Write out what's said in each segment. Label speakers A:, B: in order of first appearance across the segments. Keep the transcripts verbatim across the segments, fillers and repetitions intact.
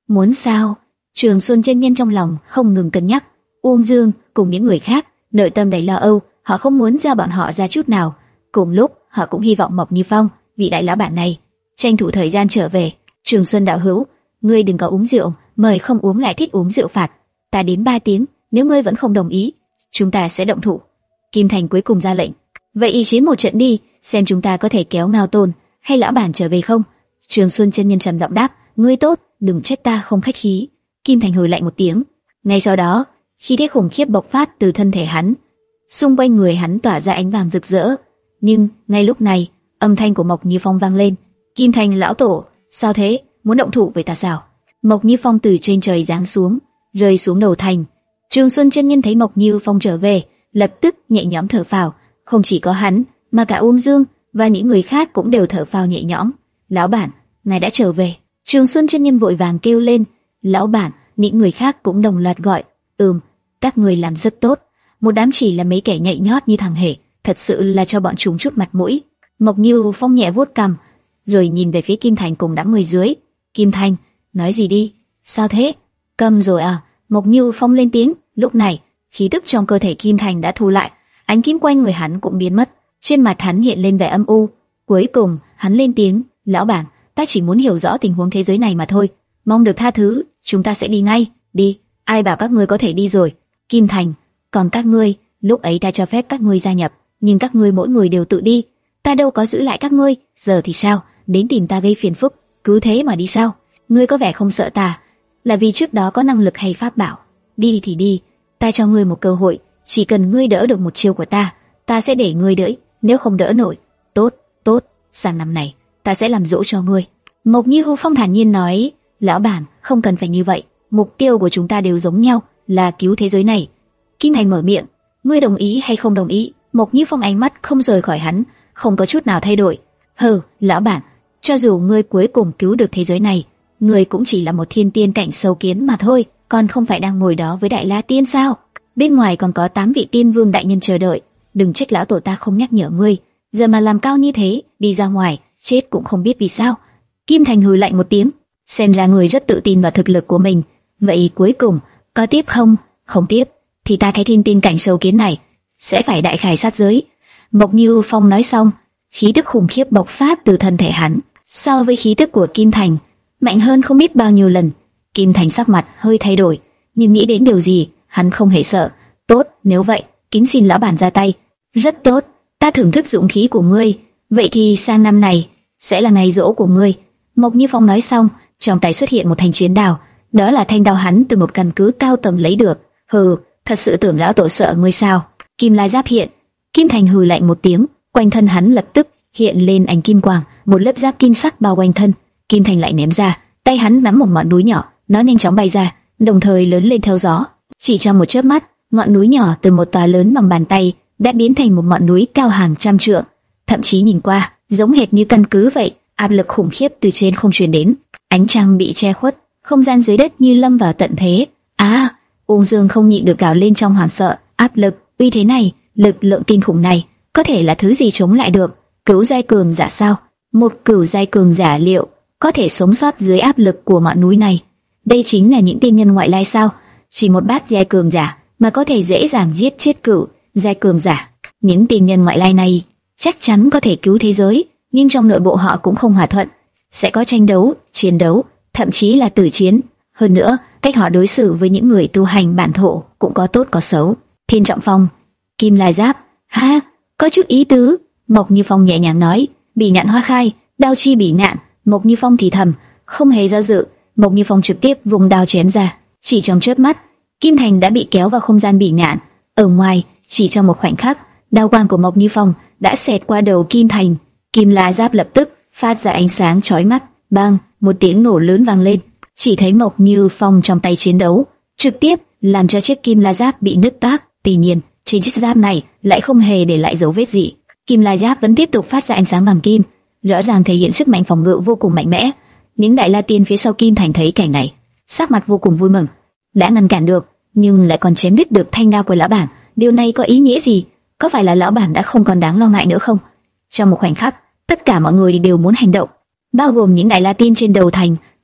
A: Muốn sao? Trường Xuân chân nhân trong lòng không ngừng cân nhắc. Uông Dương cùng những người khác nội tâm đầy lo âu, họ không muốn ra bọn họ ra chút nào. Cùng lúc, họ cũng hy vọng Mộc Như Phong, vị đại lão bản này, tranh thủ thời gian trở về. Trường Xuân đạo hữu, ngươi đừng có uống rượu, mời không uống lại thích uống rượu phạt. Ta đến ba tiếng, nếu ngươi vẫn không đồng ý, chúng ta sẽ động thủ. Kim Thành cuối cùng ra lệnh. Vậy ý chiến một trận đi, xem chúng ta có thể kéo Ngao Tôn hay lão bản trở về không? Trường Xuân chân nhân trầm giọng đáp. Ngươi tốt, đừng trách ta không khách khí. Kim Thành hừ lạnh một tiếng. Ngay sau đó, khí thế khủng khiếp bộc phát từ thân thể hắn, xung quanh người hắn tỏa ra ánh vàng rực rỡ. Nhưng ngay lúc này, âm thanh của Mộc Như Phong vang lên. Kim Thành lão tổ, sao thế? Muốn động thủ với ta sao? Mộc Như Phong từ trên trời giáng xuống, rơi xuống đầu thành. Trường Xuân chân nhân thấy Mộc Như Phong trở về, lập tức nhẹ nhõm thở phào. Không chỉ có hắn, mà cả Uông Dương và những người khác cũng đều thở phào nhẹ nhõm. Lão bản, ngài đã trở về. Trường Xuân chân nhân vội vàng kêu lên. Lão bản, những người khác cũng đồng loạt gọi. Ừm, các người làm rất tốt. Một đám chỉ là mấy kẻ nhạy nhót như thằng Hề, thật sự là cho bọn chúng chút mặt mũi. Mộc Như Phong nhẹ vuốt cằm, rồi nhìn về phía Kim Thành cùng đám người dưới. Kim Thành, nói gì đi? Sao thế? Câm rồi à? Mộc Như Phong lên tiếng. Lúc này, khí tức trong cơ thể Kim Thành đã thu lại, ánh kim quanh người hắn cũng biến mất, trên mặt hắn hiện lên vẻ âm u. Cuối cùng, hắn lên tiếng. Lão bản, ta chỉ muốn hiểu rõ tình huống thế giới này mà thôi, mong được tha thứ. Chúng ta sẽ đi ngay. Đi. Ai bảo các ngươi có thể đi rồi? Kim Thành, còn các ngươi, lúc ấy ta cho phép các ngươi gia nhập, nhưng các ngươi mỗi người đều tự đi, ta đâu có giữ lại các ngươi. Giờ thì sao? Đến tìm ta gây phiền phức, cứ thế mà đi sao? Ngươi có vẻ không sợ ta, là vì trước đó có năng lực hay pháp bảo? Đi thì đi, ta cho ngươi một cơ hội, chỉ cần ngươi đỡ được một chiêu của ta, ta sẽ để ngươi đỡ. Nếu không đỡ nổi, tốt, tốt, sang năm này ta sẽ làm dỗ cho ngươi. Mộc Như Phong thản nhiên nói. Lão bản, không cần phải như vậy, mục tiêu của chúng ta đều giống nhau, là cứu thế giới này. Kim Thành mở miệng. Ngươi đồng ý hay không đồng ý? Mộc Như Phong ánh mắt không rời khỏi hắn, không có chút nào thay đổi. Hừ, lão bản, cho dù ngươi cuối cùng cứu được thế giới này, ngươi cũng chỉ là một thiên tiên cảnh sâu kiến mà thôi, còn không phải đang ngồi đó với Đại La Tiên sao? Bên ngoài còn có tám vị tiên vương đại nhân chờ đợi, đừng trách lão tổ ta không nhắc nhở ngươi, giờ mà làm cao như thế, đi ra ngoài chết cũng không biết vì sao. Kim Thành hừ lạnh một tiếng, xem ra người rất tự tin vào thực lực của mình. Vậy cuối cùng có tiếp không? Không tiếp thì ta cái thiên tiên cảnh sâu kiến này sẽ phải đại khai sát giới. Mộc Như Phong nói xong, khí tức khủng khiếp bộc phát từ thân thể hắn, so với khí tức của Kim Thành mạnh hơn không biết bao nhiêu lần. Kim Thành sắc mặt hơi thay đổi, nhưng nghĩ đến điều gì, hắn không hề sợ. Tốt, nếu vậy, kính xin lão bản ra tay. Rất tốt, ta thưởng thức dũng khí của ngươi. Vậy thì sang năm này sẽ là ngày giỗ của ngươi. Mộc Như Phong nói xong, trong tay xuất hiện một thanh chiến đao, đó là thanh đao hắn từ một căn cứ cao tầng lấy được. Hừ, thật sự tưởng lão tổ sợ ngươi sao? Kim La Giáp hiện. Kim Thành hừ lạnh một tiếng, quanh thân hắn lập tức hiện lên ánh kim quang, một lớp giáp kim sắc bao quanh thân. Kim Thành lại ném ra, tay hắn nắm một ngọn núi nhỏ, nó nhanh chóng bay ra, đồng thời lớn lên theo gió. Chỉ trong một chớp mắt, ngọn núi nhỏ từ một tòa lớn bằng bàn tay đã biến thành một ngọn núi cao hàng trăm trượng, thậm chí nhìn qua giống hệt như căn cứ vậy. Áp lực khủng khiếp từ trên không truyền đến, ánh trăng bị che khuất, không gian dưới đất như lâm vào tận thế. À, Uông Dương không nhịn được gào lên trong hoảng sợ. Áp lực, uy thế này, lực lượng kinh khủng này, có thể là thứ gì chống lại được? Cửu giai cường giả sao? Một cửu giai cường giả liệu có thể sống sót dưới áp lực của ngọn núi này? Đây chính là những tiên nhân ngoại lai sao? Chỉ một bát giai cường giả mà có thể dễ dàng giết chết cửu giai cường giả. Những tiên nhân ngoại lai này chắc chắn có thể cứu thế giới, nhưng trong nội bộ họ cũng không hòa thuận, sẽ có tranh đấu, chiến đấu, thậm chí là tử chiến. Hơn nữa, cách họ đối xử với những người tu hành bản thổ cũng có tốt có xấu. Thiên Trọng Phong, Kim La Giáp, ha, có chút ý tứ. Mộc Như Phong nhẹ nhàng nói. Bỉ ngạn hoa khai, đao chi bỉ ngạn. Mộc Như Phong thì thầm, không hề do dự. Mộc Như Phong trực tiếp vùng đao chém ra. Chỉ trong chớp mắt, Kim Thành đã bị kéo vào không gian bỉ ngạn. Ở ngoài, chỉ trong một khoảnh khắc, đao quang của Mộc Như Phong đã xẹt qua đầu Kim Thành. Kim La Giáp lập tức phát ra ánh sáng chói mắt. Bang, một tiếng nổ lớn vang lên. Chỉ thấy Mộc Như Phong trong tay chiến đấu, trực tiếp làm cho chiếc Kim La Giáp bị nứt toác. Tuy nhiên, trên chiếc giáp này lại không hề để lại dấu vết gì. Kim La Giáp vẫn tiếp tục phát ra ánh sáng vàng kim, rõ ràng thể hiện sức mạnh phòng ngự vô cùng mạnh mẽ. Những đại la tiên phía sau Kim Thành thấy cảnh này, sắc mặt vô cùng vui mừng. Đã ngăn cản được, nhưng lại còn chém đứt được thanh đao của lão bản. Điều này có ý nghĩa gì? Có phải là lão bản đã không còn đáng lo ngại nữa không? Trong một khoảnh khắc, tất cả mọi người đều muốn hành động, bao gồm những đại la tiên trên đầu thành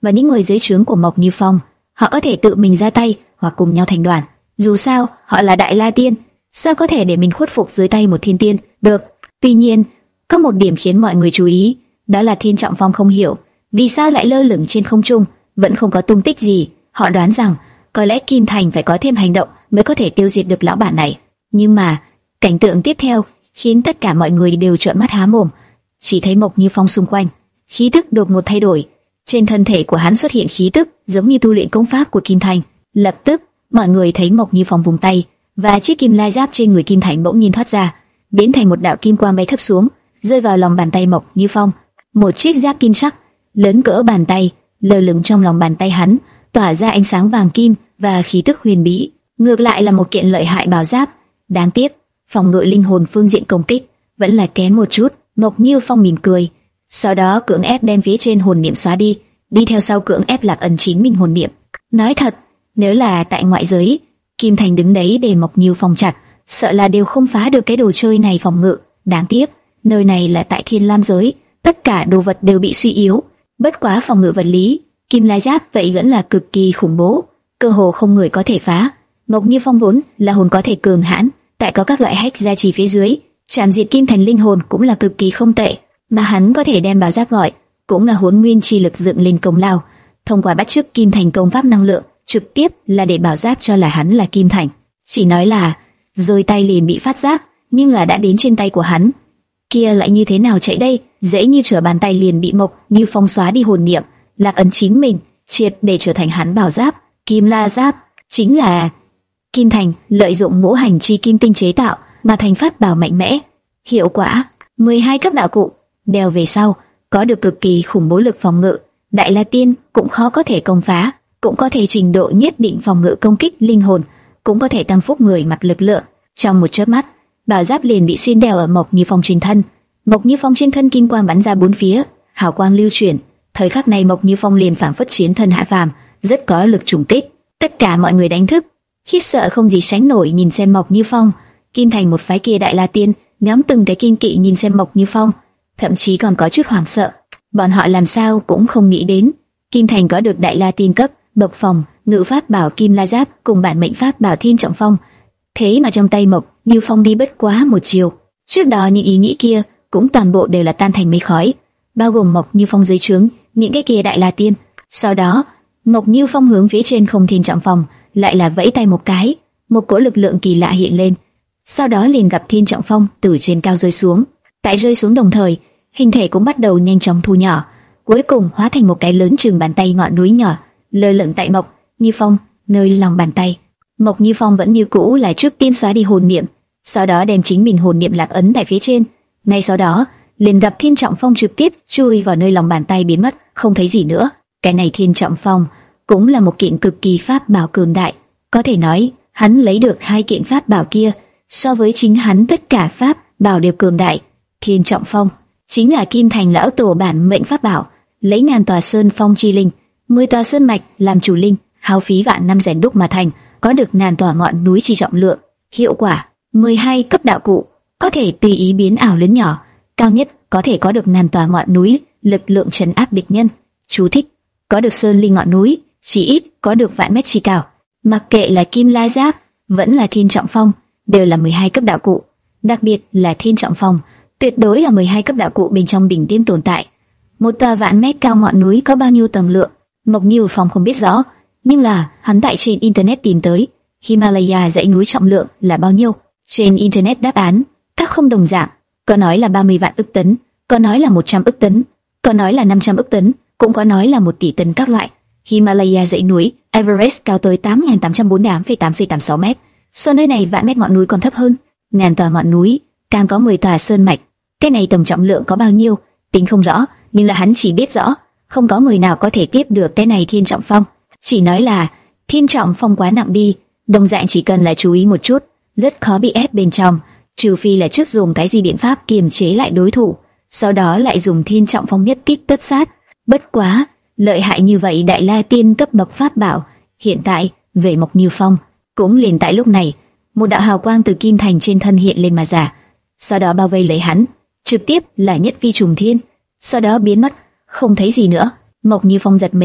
A: và những người dưới trướng của Mộc Như Phong, họ có thể tự mình ra tay hoặc cùng nhau thành đoàn. Dù sao, họ là Đại La Tiên, sao có thể để mình khuất phục dưới tay một thiên tiên được? Tuy nhiên, có một điểm khiến mọi người chú ý, đó là Thiên Trọng Phong không hiểu vì sao lại lơ lửng trên không trung, vẫn không có tung tích gì. Họ đoán rằng có lẽ Kim Thành phải có thêm hành động mới có thể tiêu diệt được lão bản này. Nhưng mà cảnh tượng tiếp theo khiến tất cả mọi người đều trợn mắt há mồm. Chỉ thấy Mộc Như Phong xung quanh, khí tức đột ngột thay đổi, trên thân thể của hắn xuất hiện khí tức giống như tu luyện công pháp của Kim Thành. Lập tức, mọi người thấy Mộc Như Phong vùng tay, và chiếc kim la giáp trên người Kim Thành bỗng nhiên thoát ra, biến thành một đạo kim quang bay thấp xuống, rơi vào lòng bàn tay Mộc Như Phong. Một chiếc giáp kim sắc lớn cỡ bàn tay lơ lửng trong lòng bàn tay hắn, tỏa ra ánh sáng vàng kim và khí tức huyền bí. Ngược lại là một kiện lợi hại bảo giáp, đáng tiếc phòng ngự linh hồn phương diện công kích vẫn là kém một chút. Mộc Như Phong mỉm cười, sau đó cưỡng ép đem phía trên hồn niệm xóa đi, đi theo sau cưỡng ép Lạc Ẩn chính mình hồn niệm. Nói thật, nếu là tại ngoại giới, Kim Thành đứng đấy để Mộc Như Phong chặt, sợ là đều không phá được cái đồ chơi này phòng ngự. Đáng tiếc, nơi này là tại Thiên Lam giới, tất cả đồ vật đều bị suy yếu. Bất quá phòng ngự vật lý, kim la giáp vậy vẫn là cực kỳ khủng bố, cơ hồ không người có thể phá. Mộc Như Phong vốn là hồn có thể cường hãn, tại có các loại hack gia trì phía dưới, chạm diệt Kim Thành linh hồn cũng là cực kỳ không tệ. Mà hắn có thể đem bảo giáp gọi, cũng là hồn nguyên chi lực dựng lên công lao, thông qua bắt chước Kim Thành công pháp năng lượng, trực tiếp là để bảo giáp cho là hắn là Kim Thành. Chỉ nói là rồi tay liền bị phát giác, nhưng là đã đến trên tay của hắn, kia lại như thế nào chạy đây? Dễ như trở bàn tay liền bị Mộc Như Phong xóa đi hồn niệm. Lạc Ấn chính mình triệt để trở thành hắn bảo giáp. Kim la giáp chính là Kim Thành lợi dụng ngũ hành chi kim tinh chế tạo mà thành pháp bảo mạnh mẽ. Hiệu quả mười hai cấp đạo cụ, đeo về sau có được cực kỳ khủng bố lực phòng ngự, Đại La Tiên cũng khó có thể công phá, cũng có thể trình độ nhất định phòng ngự công kích linh hồn, cũng có thể tăng phúc người mặc lực lượng. Trong một chớp mắt, bảo giáp liền bị xuyên đeo ở Mộc Như Phong trên thân. Mộc Như Phong trên thân kim quang bắn ra bốn phía, hào quang lưu chuyển. Thời khắc này Mộc Như Phong liền phảng phất chiến thân hạ phàm, rất có lực trùng kích. Tất cả mọi người đánh thức, khiếp sợ không gì sánh nổi nhìn xem Mộc Như Phong. Kim Thành một phái kia Đại La Tiên, nhóm từng cái kiên kỵ nhìn xem Mộc Như Phong, thậm chí còn có chút hoảng sợ. Bọn họ làm sao cũng không nghĩ đến, Kim Thành có được Đại La Tiên cấp bậc phòng ngự pháp bảo Kim La Giáp cùng bản mệnh pháp bảo Thiên Trọng Phong. Thế mà trong tay Mộc Như Phong đi bất quá một chiều, trước đó những ý nghĩ kia cũng toàn bộ đều là tan thành mây khói, bao gồm Mộc Như Phong dưới trướng những cái kia Đại La Tiên. Sau đó, Mộc Như Phong hướng phía trên không Thiên Trọng Phong lại là vẫy tay một cái, một cỗ lực lượng kỳ lạ hiện lên. Sau đó liền gặp Thiên Trọng Phong từ trên cao rơi xuống. Tại rơi xuống đồng thời, hình thể cũng bắt đầu nhanh chóng thu nhỏ, cuối cùng hóa thành một cái lớn chừng bàn tay ngọn núi nhỏ, lơ lửng tại Mộc Như Phong nơi lòng bàn tay. Mộc Như Phong vẫn như cũ là trước tiên xóa đi hồn niệm, sau đó đem chính mình hồn niệm lạc ấn tại phía trên. Ngay sau đó, liền gặp Thiên Trọng Phong trực tiếp chui vào nơi lòng bàn tay biến mất, không thấy gì nữa. Cái này Thiên Trọng Phong cũng là một kiện cực kỳ pháp bảo cường đại, có thể nói hắn lấy được hai kiện pháp bảo kia, so với chính hắn tất cả pháp bảo đều cường đại. Thiên Trọng Phong chính là Kim Thành lão tổ bản mệnh pháp bảo, lấy ngàn tòa sơn phong chi linh, mười tòa sơn mạch làm chủ linh, hao phí vạn năm rèn đúc mà thành, có được ngàn tòa ngọn núi chi trọng lượng. Hiệu quả mười hai cấp đạo cụ, có thể tùy ý biến ảo lớn nhỏ, cao nhất có thể có được ngàn tòa ngọn núi, lực lượng trấn áp địch nhân. Chú thích: có được sơn linh ngọn núi, chỉ ít có được vạn mét chi cao. Mặc kệ là Kim La Giáp vẫn là Thiên Trọng Phong, đều là mười hai cấp đạo cụ. Đặc biệt là Thiên Trọng Phong, tuyệt đối là mười hai cấp đạo cụ bên trong đỉnh tiêm tồn tại. Một tòa vạn mét cao ngọn núi có bao nhiêu tầng lượng, Mộc Như Phong không biết rõ, nhưng là hắn tại trên internet tìm tới Himalaya dãy núi trọng lượng là bao nhiêu. Trên internet đáp án các không đồng dạng, có nói là ba mươi vạn ức tấn, có nói là một trăm ức tấn, có nói là năm trăm ức tấn, cũng có nói là một tỷ tấn các loại. Himalaya dãy núi Everest cao tới tám nghìn tám trăm bốn mươi tám phẩy tám phẩy tám sáu mét, so nơi này vạn mét ngọn núi còn thấp hơn. Ngàn tòa ngọn núi, càng có mười tòa sơn mạch, cái này tổng trọng lượng có bao nhiêu tính không rõ, nhưng là hắn chỉ biết rõ không có người nào có thể tiếp được cái này Thiên Trọng Phong. Chỉ nói là Thiên Trọng Phong quá nặng đi, đồng dạng chỉ cần là chú ý một chút, rất khó bị ép bên trong, trừ phi là trước dùng cái gì biện pháp kiềm chế lại đối thủ, sau đó lại dùng Thiên Trọng Phong nhất kích tất sát. Bất quá lợi hại như vậy Đại La Tiên cấp bậc pháp bảo, hiện tại về Mộc Như Phong cũng liền tại lúc này, một đạo hào quang từ Kim Thành trên thân hiện lên mà ra, sau đó bao vây lấy hắn, trực tiếp là nhất phi trùng thiên, sau đó biến mất, không thấy gì nữa. Mộc Như Phong giật mình,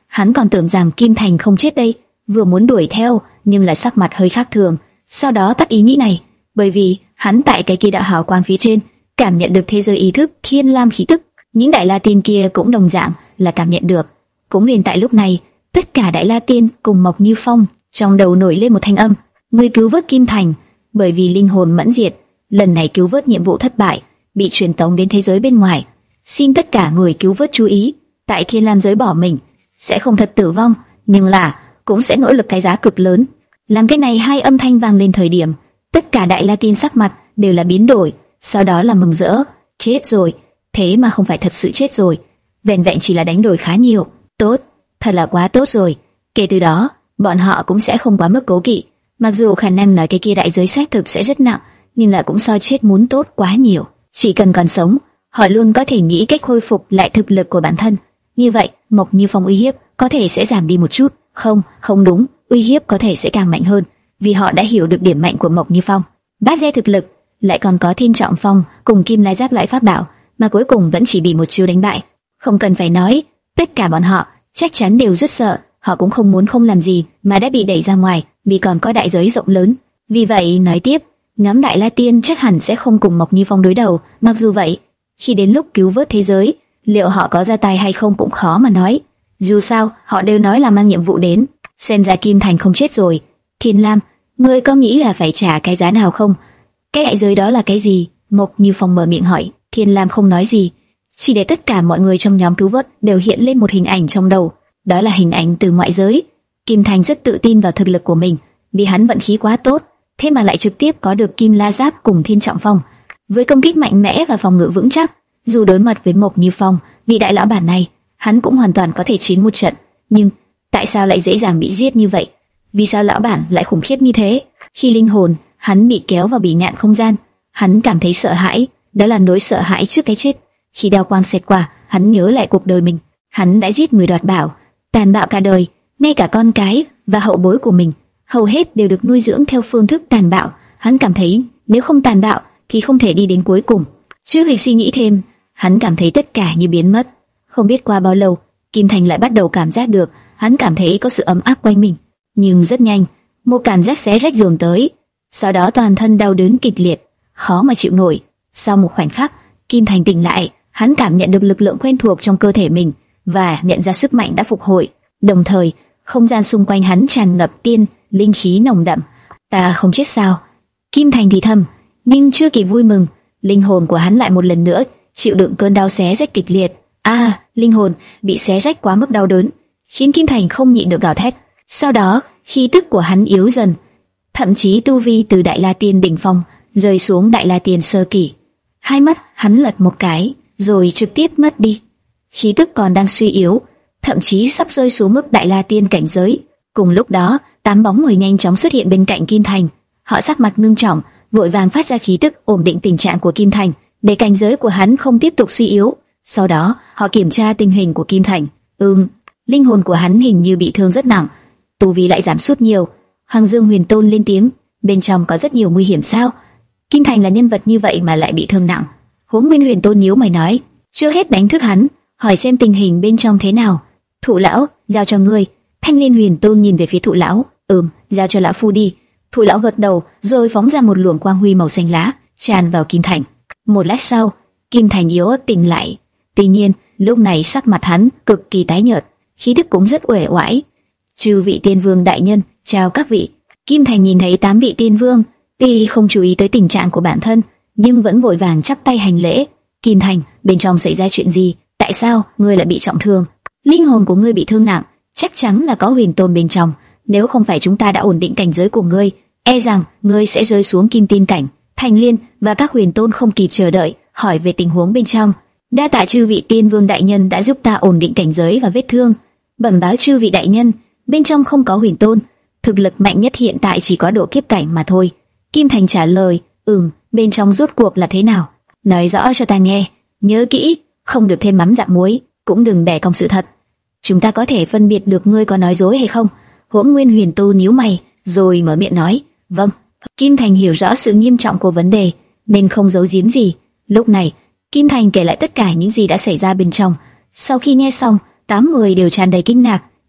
A: Hắn còn tưởng rằng Kim Thành không chết đây, vừa muốn đuổi theo, nhưng lại sắc mặt hơi khác thường. Sau đó tắt ý nghĩ này, bởi vì hắn tại cái kia đạo hào quang phía trên cảm nhận được thế giới ý thức thiên lam khí tức. Những đại la tiên kia cũng đồng dạng là cảm nhận được. Cũng liền tại lúc này, tất cả đại la tiên cùng Mộc Như Phong trong đầu nổi lên một thanh âm: người cứu vớt Kim Thành. Bởi vì linh hồn mẫn diệt, lần này cứu vớt nhiệm vụ thất bại, bị truyền tống đến thế giới bên ngoài. Xin tất cả người cứu vớt chú ý, tại thiên lam giới bỏ mình sẽ không thật tử vong, nhưng là cũng sẽ nỗ lực cái giá cực lớn. Làm cái này hai âm thanh vang lên thời điểm, tất cả đại la tiên sắc mặt đều là biến đổi, sau đó là mừng rỡ. Chết rồi, thế mà không phải thật sự chết rồi, vẹn vẹn chỉ là đánh đổi khá nhiều. Tốt, thật là quá tốt rồi. Kể từ đó, bọn họ cũng sẽ không quá mức cố kỵ. Mặc dù khả năng nói cái kia đại giới xác thực sẽ rất nặng, nhưng là cũng so chết muốn tốt quá nhiều. Chỉ cần còn sống, họ luôn có thể nghĩ cách khôi phục lại thực lực của bản thân. Như vậy, Mộc Như Phong uy hiếp có thể sẽ giảm đi một chút. Không, không đúng, uy hiếp có thể sẽ càng mạnh hơn, vì họ đã hiểu được điểm mạnh của Mộc Như Phong. Bát giai thực lực, lại còn có Thiên Trọng Phong cùng Kim Lai Giáp loại pháp bảo, mà cuối cùng vẫn chỉ bị một chiêu đánh bại. Không cần phải nói, tất cả bọn họ chắc chắn đều rất sợ. Họ cũng không muốn không làm gì mà đã bị đẩy ra ngoài, vì còn có đại giới rộng lớn. Vì vậy nói tiếp, nhóm đại la tiên chắc hẳn sẽ không cùng Mộc Như Phong đối đầu. Mặc dù vậy, khi đến lúc cứu vớt thế giới, liệu họ có ra tay hay không cũng khó mà nói. Dù sao, họ đều nói là mang nhiệm vụ đến. Xem ra Kim Thành không chết rồi. Thiên Lam, ngươi có nghĩ là phải trả cái giá nào không? Cái đại giới đó là cái gì? Mộc Như Phong mở miệng hỏi. Thiên Lam không nói gì, chỉ để tất cả mọi người trong nhóm cứu vớt đều hiện lên một hình ảnh trong đầu. Đó là hình ảnh từ ngoại giới. Kim Thành rất tự tin vào thực lực của mình, vì hắn vận khí quá tốt, thế mà lại trực tiếp có được Kim La Giáp cùng Thiên Trọng Phong. Với công kích mạnh mẽ và phòng ngự vững chắc, dù đối mặt với Mộc Như Phong, vị đại lão bản này, hắn cũng hoàn toàn có thể chiến một trận. Nhưng tại sao lại dễ dàng bị giết như vậy? Vì sao lão bản lại khủng khiếp như thế? Khi linh hồn hắn bị kéo vào bỉ ngạn không gian, hắn cảm thấy sợ hãi, đó là nỗi sợ hãi trước cái chết. Khi đao quang xẹt qua, hắn nhớ lại cuộc đời mình, hắn đã giết người đoạt bảo, tàn bạo cả đời, ngay cả con cái và hậu bối của mình hầu hết đều được nuôi dưỡng theo phương thức tàn bạo. Hắn cảm thấy nếu không tàn bạo thì không thể đi đến cuối cùng. Trước khi suy nghĩ thêm, hắn cảm thấy tất cả như biến mất. Không biết qua bao lâu, Kim Thành lại bắt đầu cảm giác được, hắn cảm thấy có sự ấm áp quanh mình. Nhưng rất nhanh, một cảm giác xé rách dồn tới, sau đó toàn thân đau đớn kịch liệt, khó mà chịu nổi. Sau một khoảnh khắc, Kim Thành tỉnh lại, hắn cảm nhận được lực lượng quen thuộc trong cơ thể mình và nhận ra sức mạnh đã phục hồi. Đồng thời, không gian xung quanh hắn tràn ngập tiên linh khí nồng đậm. Ta không chết sao? Kim Thành thì thầm, nhưng chưa kịp vui mừng, linh hồn của hắn lại một lần nữa chịu đựng cơn đau xé rách kịch liệt. A, à, linh hồn bị xé rách quá mức đau đớn, khiến Kim Thành không nhịn được gào thét. Sau đó, khí tức của hắn yếu dần, thậm chí tu vi từ Đại La Tiên đỉnh phong rơi xuống Đại La Tiên sơ kỳ. Hai mắt hắn lật một cái, rồi trực tiếp mất đi. Khí tức còn đang suy yếu, thậm chí sắp rơi xuống mức Đại La Tiên cảnh giới. Cùng lúc đó, tám bóng người nhanh chóng xuất hiện bên cạnh Kim Thành. Họ sắc mặt ngưng trọng, vội vàng phát ra khí tức ổn định tình trạng của Kim Thành, để cảnh giới của hắn không tiếp tục suy yếu. Sau đó, họ kiểm tra tình hình của Kim Thành. Ừm, linh hồn của hắn hình như bị thương rất nặng, tu vi lại giảm sút nhiều. Hoàng Dương Huyền Tôn lên tiếng, bên trong có rất nhiều nguy hiểm sao? Kim Thành là nhân vật như vậy mà lại bị thương nặng. Hỗn Nguyên Huyền Tôn nhíu mày nói, chưa hết đánh thức hắn, hỏi xem tình hình bên trong thế nào. Thụ lão, giao cho ngươi. Thanh Liên Huyền Tôn nhìn về phía Thụ lão, ừm, giao cho lão phu đi. Thụ lão gật đầu, rồi phóng ra một luồng quang huy màu xanh lá, tràn vào Kim Thành. Một lát sau, Kim Thành yếu ớt tỉnh lại. Tuy nhiên, lúc này sắc mặt hắn cực kỳ tái nhợt, khí tức cũng rất uể oải. Chư vị tiên vương đại nhân, chào các vị. Kim Thành nhìn thấy tám vị tiên vương, tuy không chú ý tới tình trạng của bản thân, nhưng vẫn vội vàng chắp tay hành lễ. Kim Thành, bên trong xảy ra chuyện gì? Tại sao ngươi lại bị trọng thương? Linh hồn của ngươi bị thương nặng, chắc chắn là có huyền tôn bên trong. Nếu không phải chúng ta đã ổn định cảnh giới của ngươi, e rằng ngươi sẽ rơi xuống kim tiên cảnh. Thành Liên và các huyền tôn không kịp chờ đợi, hỏi về tình huống bên trong. Đa tạ chư vị tiên vương đại nhân đã giúp ta ổn định cảnh giới và vết thương. Bẩm báo chư vị đại nhân, bên trong không có huyền tôn, thực lực mạnh nhất hiện tại chỉ có độ kiếp cảnh mà thôi. Kim Thành trả lời, ừm, bên trong rốt cuộc là thế nào? Nói rõ cho ta nghe, nhớ kỹ, không được thêm mắm dặm muối, cũng đừng bẻ cong sự thật. Chúng ta có thể phân biệt được ngươi có nói dối hay không? Hỗn Nguyên Huyền Tôn nhíu mày, rồi mở miệng nói, vâng. Kim Thành hiểu rõ sự nghiêm trọng của vấn đề, nên không giấu giếm gì. Lúc này, Kim Thành kể lại tất cả những gì đã xảy ra bên trong. Sau khi nghe xong, tám người đều tràn đầy kinh ngạc,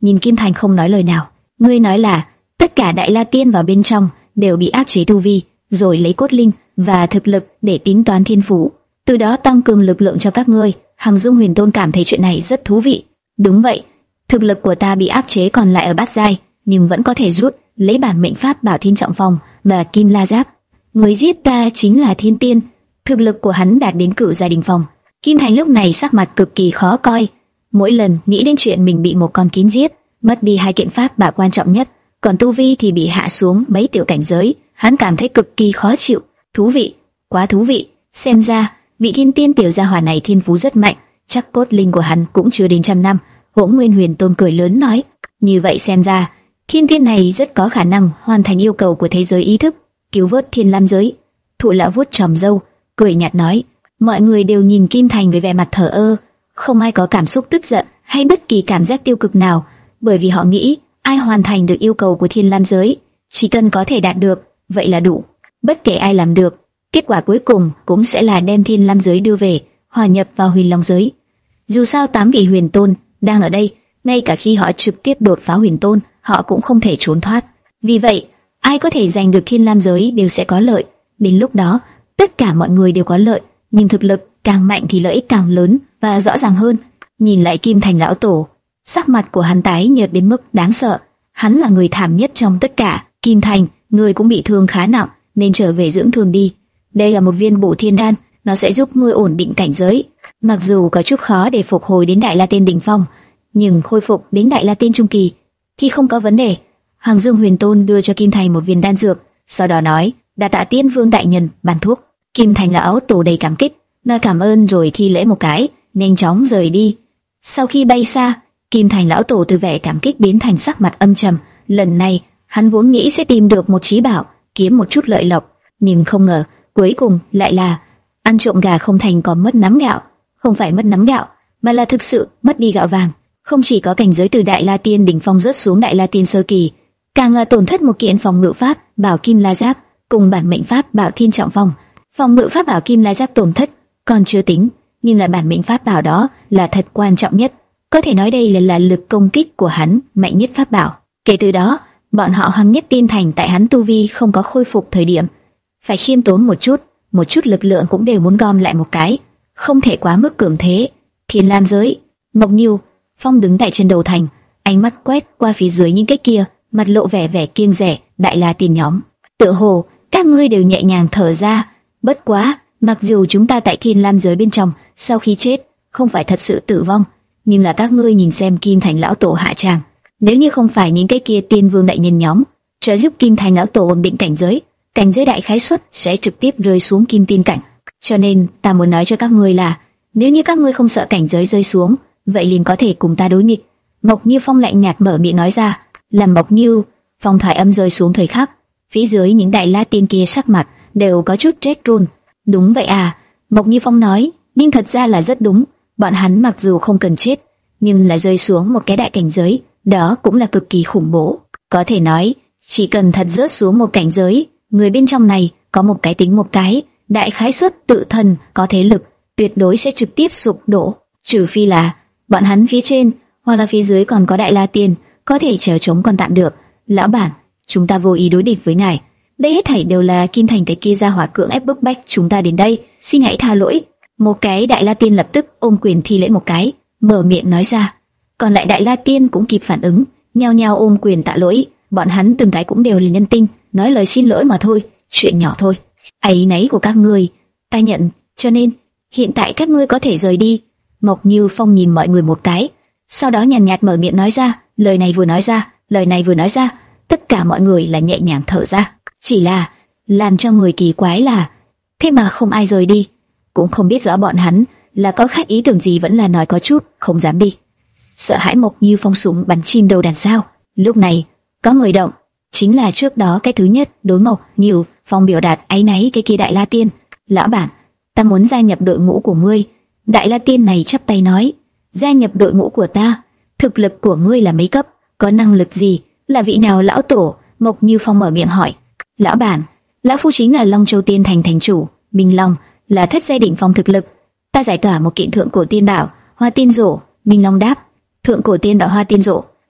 A: nhìn Kim Thành không nói lời nào. Ngươi nói là tất cả Đại La Tiên vào bên trong đều bị áp chế tu vi, rồi lấy cốt linh và thực lực để tính toán thiên phú, từ đó tăng cường lực lượng cho các ngươi. Hằng Dương Huyền Tôn cảm thấy chuyện này rất thú vị. Đúng vậy, thực lực của ta bị áp chế còn lại ở bát giai, nhưng vẫn có thể rút lấy bản mệnh pháp Bảo Thiên Trọng Phong và Kim La Giáp. Người giết ta chính là Thiên Tiên, thực lực của hắn đạt đến cửu giai đỉnh phong. Kim Thành lúc này sắc mặt cực kỳ khó coi, mỗi lần nghĩ đến chuyện mình bị một con kiến giết, mất đi hai kiện pháp bảo quan trọng nhất, còn tu vi thì bị hạ xuống mấy tiểu cảnh giới, hắn cảm thấy cực kỳ khó chịu. Thú vị, quá thú vị, xem ra vị Thiên Tiên tiểu gia hỏa này thiên phú rất mạnh, chắc cốt linh của hắn cũng chưa đến trăm năm. Hỗn Nguyên Huyền Tôn cười lớn nói, như vậy xem ra Thiên Tiên này rất có khả năng hoàn thành yêu cầu của thế giới ý thức, cứu vớt Thiên Lam giới. Thụ Lão vuốt tròm râu, cười nhạt nói. Mọi người đều nhìn Kim Thành với vẻ mặt thờ ơ, không ai có cảm xúc tức giận hay bất kỳ cảm giác tiêu cực nào, bởi vì họ nghĩ ai hoàn thành được yêu cầu của Thiên Lam giới, chỉ cần có thể đạt được, vậy là đủ. Bất kể ai làm được, kết quả cuối cùng cũng sẽ là đem Thiên Lam giới đưa về, hòa nhập vào Huyền Long giới. Dù sao tám vị Huyền Tôn đang ở đây, ngay cả khi họ trực tiếp đột phá Huyền Tôn, họ cũng không thể trốn thoát. Vì vậy, ai có thể giành được Thiên Lam giới đều sẽ có lợi. Đến lúc đó, tất cả mọi người đều có lợi, nhưng thực lực càng mạnh thì lợi ích càng lớn và rõ ràng hơn. Nhìn lại Kim Thành lão tổ, sắc mặt của hắn tái nhợt đến mức đáng sợ. Hắn là người thảm nhất trong tất cả. Kim Thành, ngươi cũng bị thương khá nặng, nên trở về dưỡng thương đi. Đây là một viên bổ thiên đan, nó sẽ giúp ngươi ổn định cảnh giới. Mặc dù có chút khó để phục hồi đến Đại La Tiên đỉnh phong, nhưng khôi phục đến Đại La Tiên trung kỳ thì không có vấn đề. Hằng Dương Huyền Tôn đưa cho Kim Thành một viên đan dược, sau đó nói, đa tạ Tiên Vương đại nhân ban thuốc. Kim Thành lão tổ đầy cảm kích, nói cảm ơn rồi thi lễ một cái, nhanh chóng rời đi. Sau khi bay xa, Kim Thành lão tổ từ vẻ cảm kích biến thành sắc mặt âm trầm. Lần này, hắn vốn nghĩ sẽ tìm được một trí bảo, kiếm một chút lợi lộc, nhưng không ngờ cuối cùng lại là ăn trộm gà không thành còn mất nắm gạo. Không phải mất nắm gạo, mà là thực sự mất đi gạo vàng. Không chỉ có cảnh giới từ Đại La Tiên đỉnh phong rớt xuống Đại La Tiên sơ kỳ, càng là tổn thất một kiện phòng ngự pháp Bảo Kim La Giáp cùng bản mệnh pháp Bảo Thiên Trọng Phong. Phòng ngự pháp Bảo Kim La Giáp tổn thất còn chưa tính, nhưng là bản mệnh pháp bảo đó là thật quan trọng nhất. Có thể nói đây là, là lực công kích của hắn mạnh nhất pháp bảo. Kể từ đó, bọn họ Hoàng Nhất Tiên Thành tại hắn tu vi không có khôi phục thời điểm, phải khiêm tốn một chút, một chút lực lượng cũng đều muốn gom lại một cái, không thể quá mức cường thế. Thiên Lam giới, Mộc Nhiêu, Phong đứng tại trên đầu thành, ánh mắt quét qua phía dưới những cái kia, mặt lộ vẻ vẻ kiêng dè. Đại La Tiên nhóm, tựa hồ các ngươi đều nhẹ nhàng thở ra. Bất quá, mặc dù chúng ta tại Thiên Lam giới bên trong sau khi chết không phải thật sự tử vong, nhưng là các ngươi nhìn xem Kim Thành lão tổ hạ tràng, nếu như không phải những cái kia Tiên Vương đại nhân nhóm trợ giúp Kim Thành lão tổ ổn định cảnh giới, cảnh giới đại khái suất sẽ trực tiếp rơi xuống Kim Tiên cảnh. Cho nên ta muốn nói cho các ngươi là, nếu như các ngươi không sợ cảnh giới rơi xuống, vậy liền có thể cùng ta đối nghịch. Mộc Như Phong lạnh nhạt mở miệng nói ra. Làm Mộc Như Phong thoại âm rơi xuống thời khắc, phía dưới những Đại La Tiên kia sắc mặt đều có chút rét run. Đúng vậy à, Mộc Như Phong nói, nhưng thật ra là rất đúng. Bọn hắn mặc dù không cần chết, nhưng là rơi xuống một cái đại cảnh giới, đó cũng là cực kỳ khủng bố. Có thể nói, chỉ cần thật rớt xuống một cảnh giới, người bên trong này có một cái tính một cái, đại khái suất tự thân có thế lực, tuyệt đối sẽ trực tiếp sụp đổ. Trừ phi là bọn hắn phía trên hoặc là phía dưới còn có Đại La Tiên có thể chở chống còn tạm được. Lão bản, chúng ta vô ý đối địch với ngài. Đây hết thảy đều là Kim Thành cái kia ra hỏa cưỡng ép bức bách chúng ta đến đây, xin hãy tha lỗi. Một cái Đại La Tiên lập tức ôm quyền thi lễ một cái, mở miệng nói ra. Còn lại Đại La Tiên cũng kịp phản ứng, nhao nhao ôm quyền tạ lỗi. Bọn hắn từng cái cũng đều là nhân tinh, nói lời xin lỗi mà thôi, chuyện nhỏ thôi. Áy náy của các ngươi, ta nhận, cho nên hiện tại các ngươi có thể rời đi. Mộc Như Phong nhìn mọi người một cái, sau đó nhàn nhạt mở miệng nói ra. Lời này vừa nói ra, lời này vừa nói ra, tất cả mọi người là nhẹ nhàng thở ra. Chỉ là làm cho người kỳ quái là, thế mà không ai rời đi. Cũng không biết rõ bọn hắn là có khách ý tưởng gì, vẫn là nói có chút không dám đi, sợ hãi Mộc Như Phong súng bắn chim đầu đàn sao. Lúc này có người động, chính là trước đó cái thứ nhất đối Mộc Như Phong biểu đạt áy náy cái kia Đại La Tiên. Lão bản, ta muốn gia nhập đội ngũ của ngươi. Đại La Tiên này chắp tay nói, gia nhập đội ngũ của ta? Thực lực của ngươi là mấy cấp? Có năng lực gì? Là vị nào lão tổ? Mộc Như Phong mở miệng hỏi. Lão bản, lão phu chính là Long Châu Tiên Thành thành chủ Minh Long, là thất giai đỉnh phong thực lực. Ta giải tỏa một kiện thượng cổ tiên bảo Hoa Tiên Rổ. Minh Long đáp, thượng cổ tiên bảo Hoa Tiên Rổ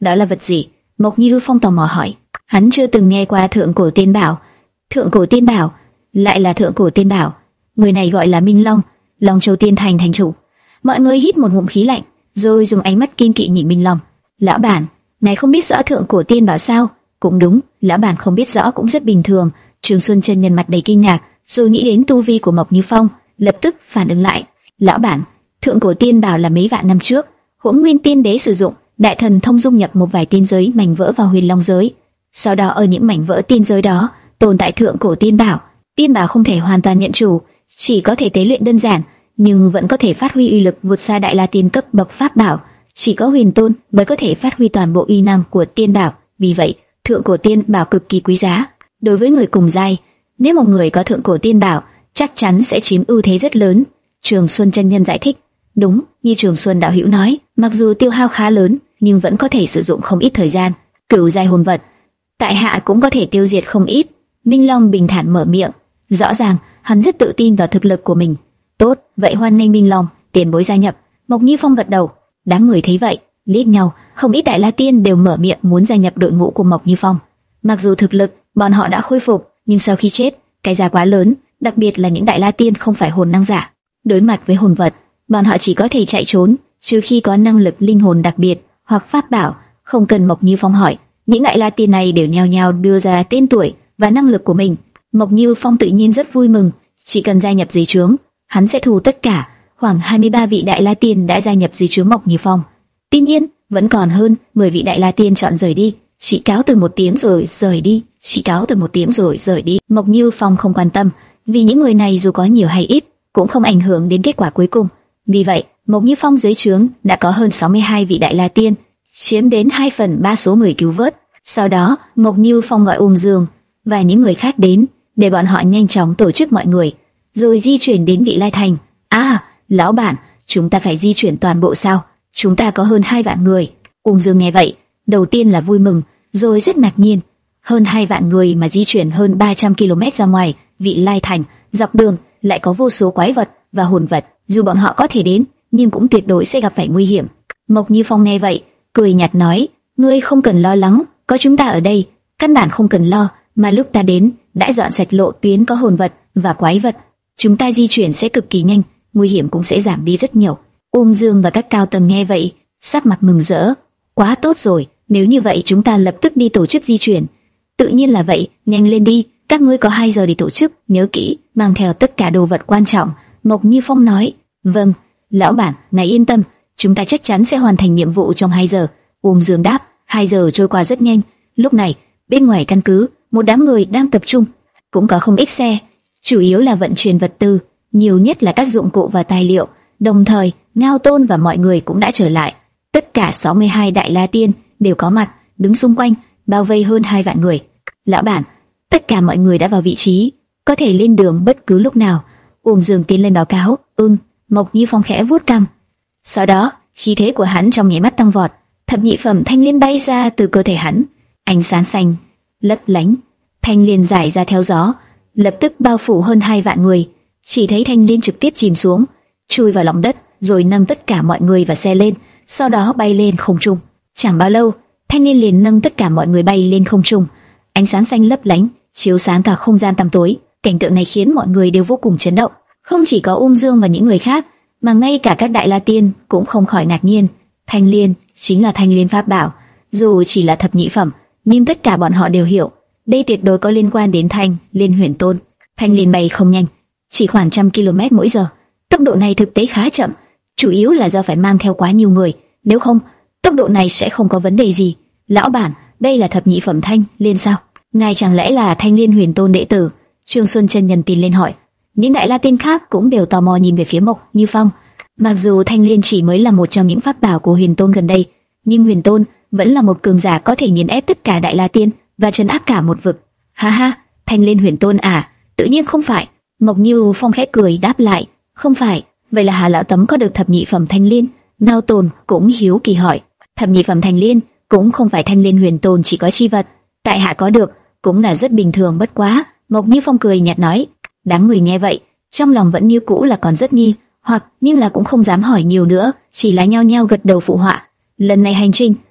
A: đó là vật gì? Mộc Như Phong tò mò hỏi. Hắn chưa từng nghe qua thượng cổ tiên bảo. Thượng cổ tiên bảo? Lại là thượng cổ tiên bảo? Người này gọi là Minh Long, Long Châu Tiên Thành thành chủ. Mọi người hít một ngụm khí lạnh, rồi dùng ánh mắt kiên kỵ nhìn Minh Long. Lão bản, ngài không biết rõ thượng cổ tiên bảo sao? Cũng đúng, lão bản không biết rõ cũng rất bình thường. Trường Xuân chân nhân mặt đầy kinh ngạc, rồi nghĩ đến tu vi của Mộc Như Phong, lập tức phản ứng lại. Lão bản, thượng cổ tiên bảo là mấy vạn năm trước, Hỗn Nguyên Tiên Đế sử dụng, đại thần thông dung nhập một vài tiên giới mảnh vỡ vào Huyền Long giới. Sau đó ở những mảnh vỡ tiên giới đó tồn tại thượng cổ tiên bảo. Tiên bảo không thể hoàn toàn nhận chủ, chỉ có thể tế luyện đơn giản, nhưng vẫn có thể phát huy uy lực vượt xa đại la tiên cấp bậc pháp bảo. Chỉ có huyền tôn mới có thể phát huy toàn bộ uy năng của tiên bảo. Vì vậy, thượng cổ tiên bảo cực kỳ quý giá. Đối với người cùng giai, nếu một người có thượng cổ tiên bảo, chắc chắn sẽ chiếm ưu thế rất lớn. Trường Xuân chân nhân giải thích. Đúng, như Trường Xuân đạo hữu nói, mặc dù tiêu hao khá lớn, nhưng vẫn có thể sử dụng không ít thời gian. Cửu giai hồn vật, tại hạ cũng có thể tiêu diệt không ít. Minh Long bình thản mở miệng. Rõ ràng, hắn rất tự tin vào thực lực của mình. Tốt, vậy hoan nghênh Minh Long, tiền bối gia nhập. Mộc Như Phong gật đầu. Đám người thấy vậy, liếc nhau, không ít đại la tiên đều mở miệng muốn gia nhập đội ngũ của Mộc Như Phong. Mặc dù thực lực bọn họ đã khôi phục, nhưng sau khi chết, cái giá quá lớn, đặc biệt là những đại la tiên không phải hồn năng giả. Đối mặt với hồn vật, bọn họ chỉ có thể chạy trốn, trừ khi có năng lực linh hồn đặc biệt hoặc pháp bảo. Không cần Mộc Như Phong hỏi, những đại la tiên này đều nhao nhao đưa ra tên tuổi và năng lực của mình. Mộc Như Phong tự nhiên rất vui mừng, chỉ cần gia nhập dưới trướng, hắn sẽ thu tất cả. Khoảng hai mươi ba vị đại la tiên đã gia nhập dưới trướng Mộc Như Phong. Tuy nhiên, vẫn còn hơn mười vị đại la tiên chọn rời đi, chỉ cáo từ một tiếng rồi rời đi, chỉ cáo từ một tiếng rồi rời đi. Mộc Như Phong không quan tâm, vì những người này dù có nhiều hay ít, cũng không ảnh hưởng đến kết quả cuối cùng. Vì vậy, Mộc Như Phong dưới trướng đã có hơn sáu mươi hai vị đại la tiên, chiếm đến hai phần ba số người cứu vớt. Sau đó, Mộc Như Phong gọi Ung Dương và những người khác đến, để bọn họ nhanh chóng tổ chức mọi người, rồi di chuyển đến Vị Lai Thành. À, lão bản, chúng ta phải di chuyển toàn bộ sao? Chúng ta có hơn hai vạn người. Ung Dương nghe vậy, đầu tiên là vui mừng, rồi rất ngạc nhiên. Hơn hai vạn người mà di chuyển hơn ba trăm ki lô mét ra ngoài Vị Lai Thành, dọc đường lại có vô số quái vật và hồn vật. Dù bọn họ có thể đến, nhưng cũng tuyệt đối sẽ gặp phải nguy hiểm. Mộc Như Phong nghe vậy, cười nhạt nói: ngươi không cần lo lắng, có chúng ta ở đây, căn bản không cần lo. Mà lúc ta đến, đã dọn sạch lộ tuyến có hồn vật và quái vật, chúng ta di chuyển sẽ cực kỳ nhanh, nguy hiểm cũng sẽ giảm đi rất nhiều. Ung Dương và các cao tầng nghe vậy, sắc mặt mừng rỡ. Quá tốt rồi, nếu như vậy chúng ta lập tức đi tổ chức di chuyển. Tự nhiên là vậy, nhanh lên đi, các ngươi có hai giờ để tổ chức, nhớ kỹ, mang theo tất cả đồ vật quan trọng. Mộc Như Phong nói. Vâng, lão bản, ngài yên tâm, chúng ta chắc chắn sẽ hoàn thành nhiệm vụ trong hai giờ. Ung Dương đáp. Hai giờ trôi qua rất nhanh. Lúc này, bên ngoài căn cứ, một đám người đang tập trung, cũng có không ít xe, chủ yếu là vận chuyển vật tư, nhiều nhất là các dụng cụ và tài liệu. Đồng thời, Ngao Tôn và mọi người cũng đã trở lại. Tất cả sáu mươi hai đại la tiên đều có mặt, đứng xung quanh, bao vây hơn hai vạn người. Lão bản, tất cả mọi người đã vào vị trí, có thể lên đường bất cứ lúc nào. Ung Dương tiến lên báo cáo. Ừm. Mộc Như Phong khẽ vuốt cằm. Sau đó, khí thế của hắn trong nháy mắt tăng vọt, thập nhị phẩm thanh liên bay ra từ cơ thể hắn, ánh sáng xanh lấp lánh, thanh liên giải ra theo gió, lập tức bao phủ hơn hai vạn người. Chỉ thấy thanh liên trực tiếp chìm xuống, chui vào lòng đất, rồi nâng tất cả mọi người và xe lên, sau đó bay lên không trung. Chẳng bao lâu, thanh liên liền nâng tất cả mọi người bay lên không trung. Ánh sáng xanh lấp lánh, chiếu sáng cả không gian tăm tối. Cảnh tượng này khiến mọi người đều vô cùng chấn động. Không chỉ có Ung Dương và những người khác, mà ngay cả các đại la tiên cũng không khỏi ngạc nhiên. Thanh liên chính là thanh liên pháp bảo, dù chỉ là thập nhị phẩm, nhưng tất cả bọn họ đều hiểu, đây tuyệt đối có liên quan đến thanh liên huyền tôn. Thanh liên bay không nhanh, chỉ khoảng trăm ki lô mét mỗi giờ. Tốc độ này thực tế khá chậm, chủ yếu là do phải mang theo quá nhiều người, nếu không, tốc độ này sẽ không có vấn đề gì. Lão bản, đây là thập nhị phẩm thanh liên sao? Ngài chẳng lẽ là thanh liên huyền tôn đệ tử? Trương Xuân chân nhân tin lên hỏi. Những đại la tiên khác cũng đều tò mò nhìn về phía Mộc Như Phong. Mặc dù thanh liên chỉ mới là một trong những pháp bảo của huyền tôn gần đây, nhưng huyền tôn vẫn là một cường giả có thể nghiền ép tất cả đại la tiên và trấn áp cả một vực. Ha ha, thanh liên huyền tôn à? Tự nhiên không phải. Mộc Như Phong khẽ cười đáp lại. Không phải. Vậy là Hà lão tấm có được thập nhị phẩm thanh liên? Ngao Tôn cũng hiếu kỳ hỏi. Thập nhị phẩm thanh liên cũng không phải thanh liên huyền tôn chỉ có chi vật, tại hạ có được cũng là rất bình thường bất quá. Mộc Như Phong cười nhạt nói. Đám người nghe vậy, trong lòng vẫn như cũ là còn rất nghi hoặc, nhưng là cũng không dám hỏi nhiều nữa, chỉ là nhao nhao gật đầu phụ họa. Lần này hành trình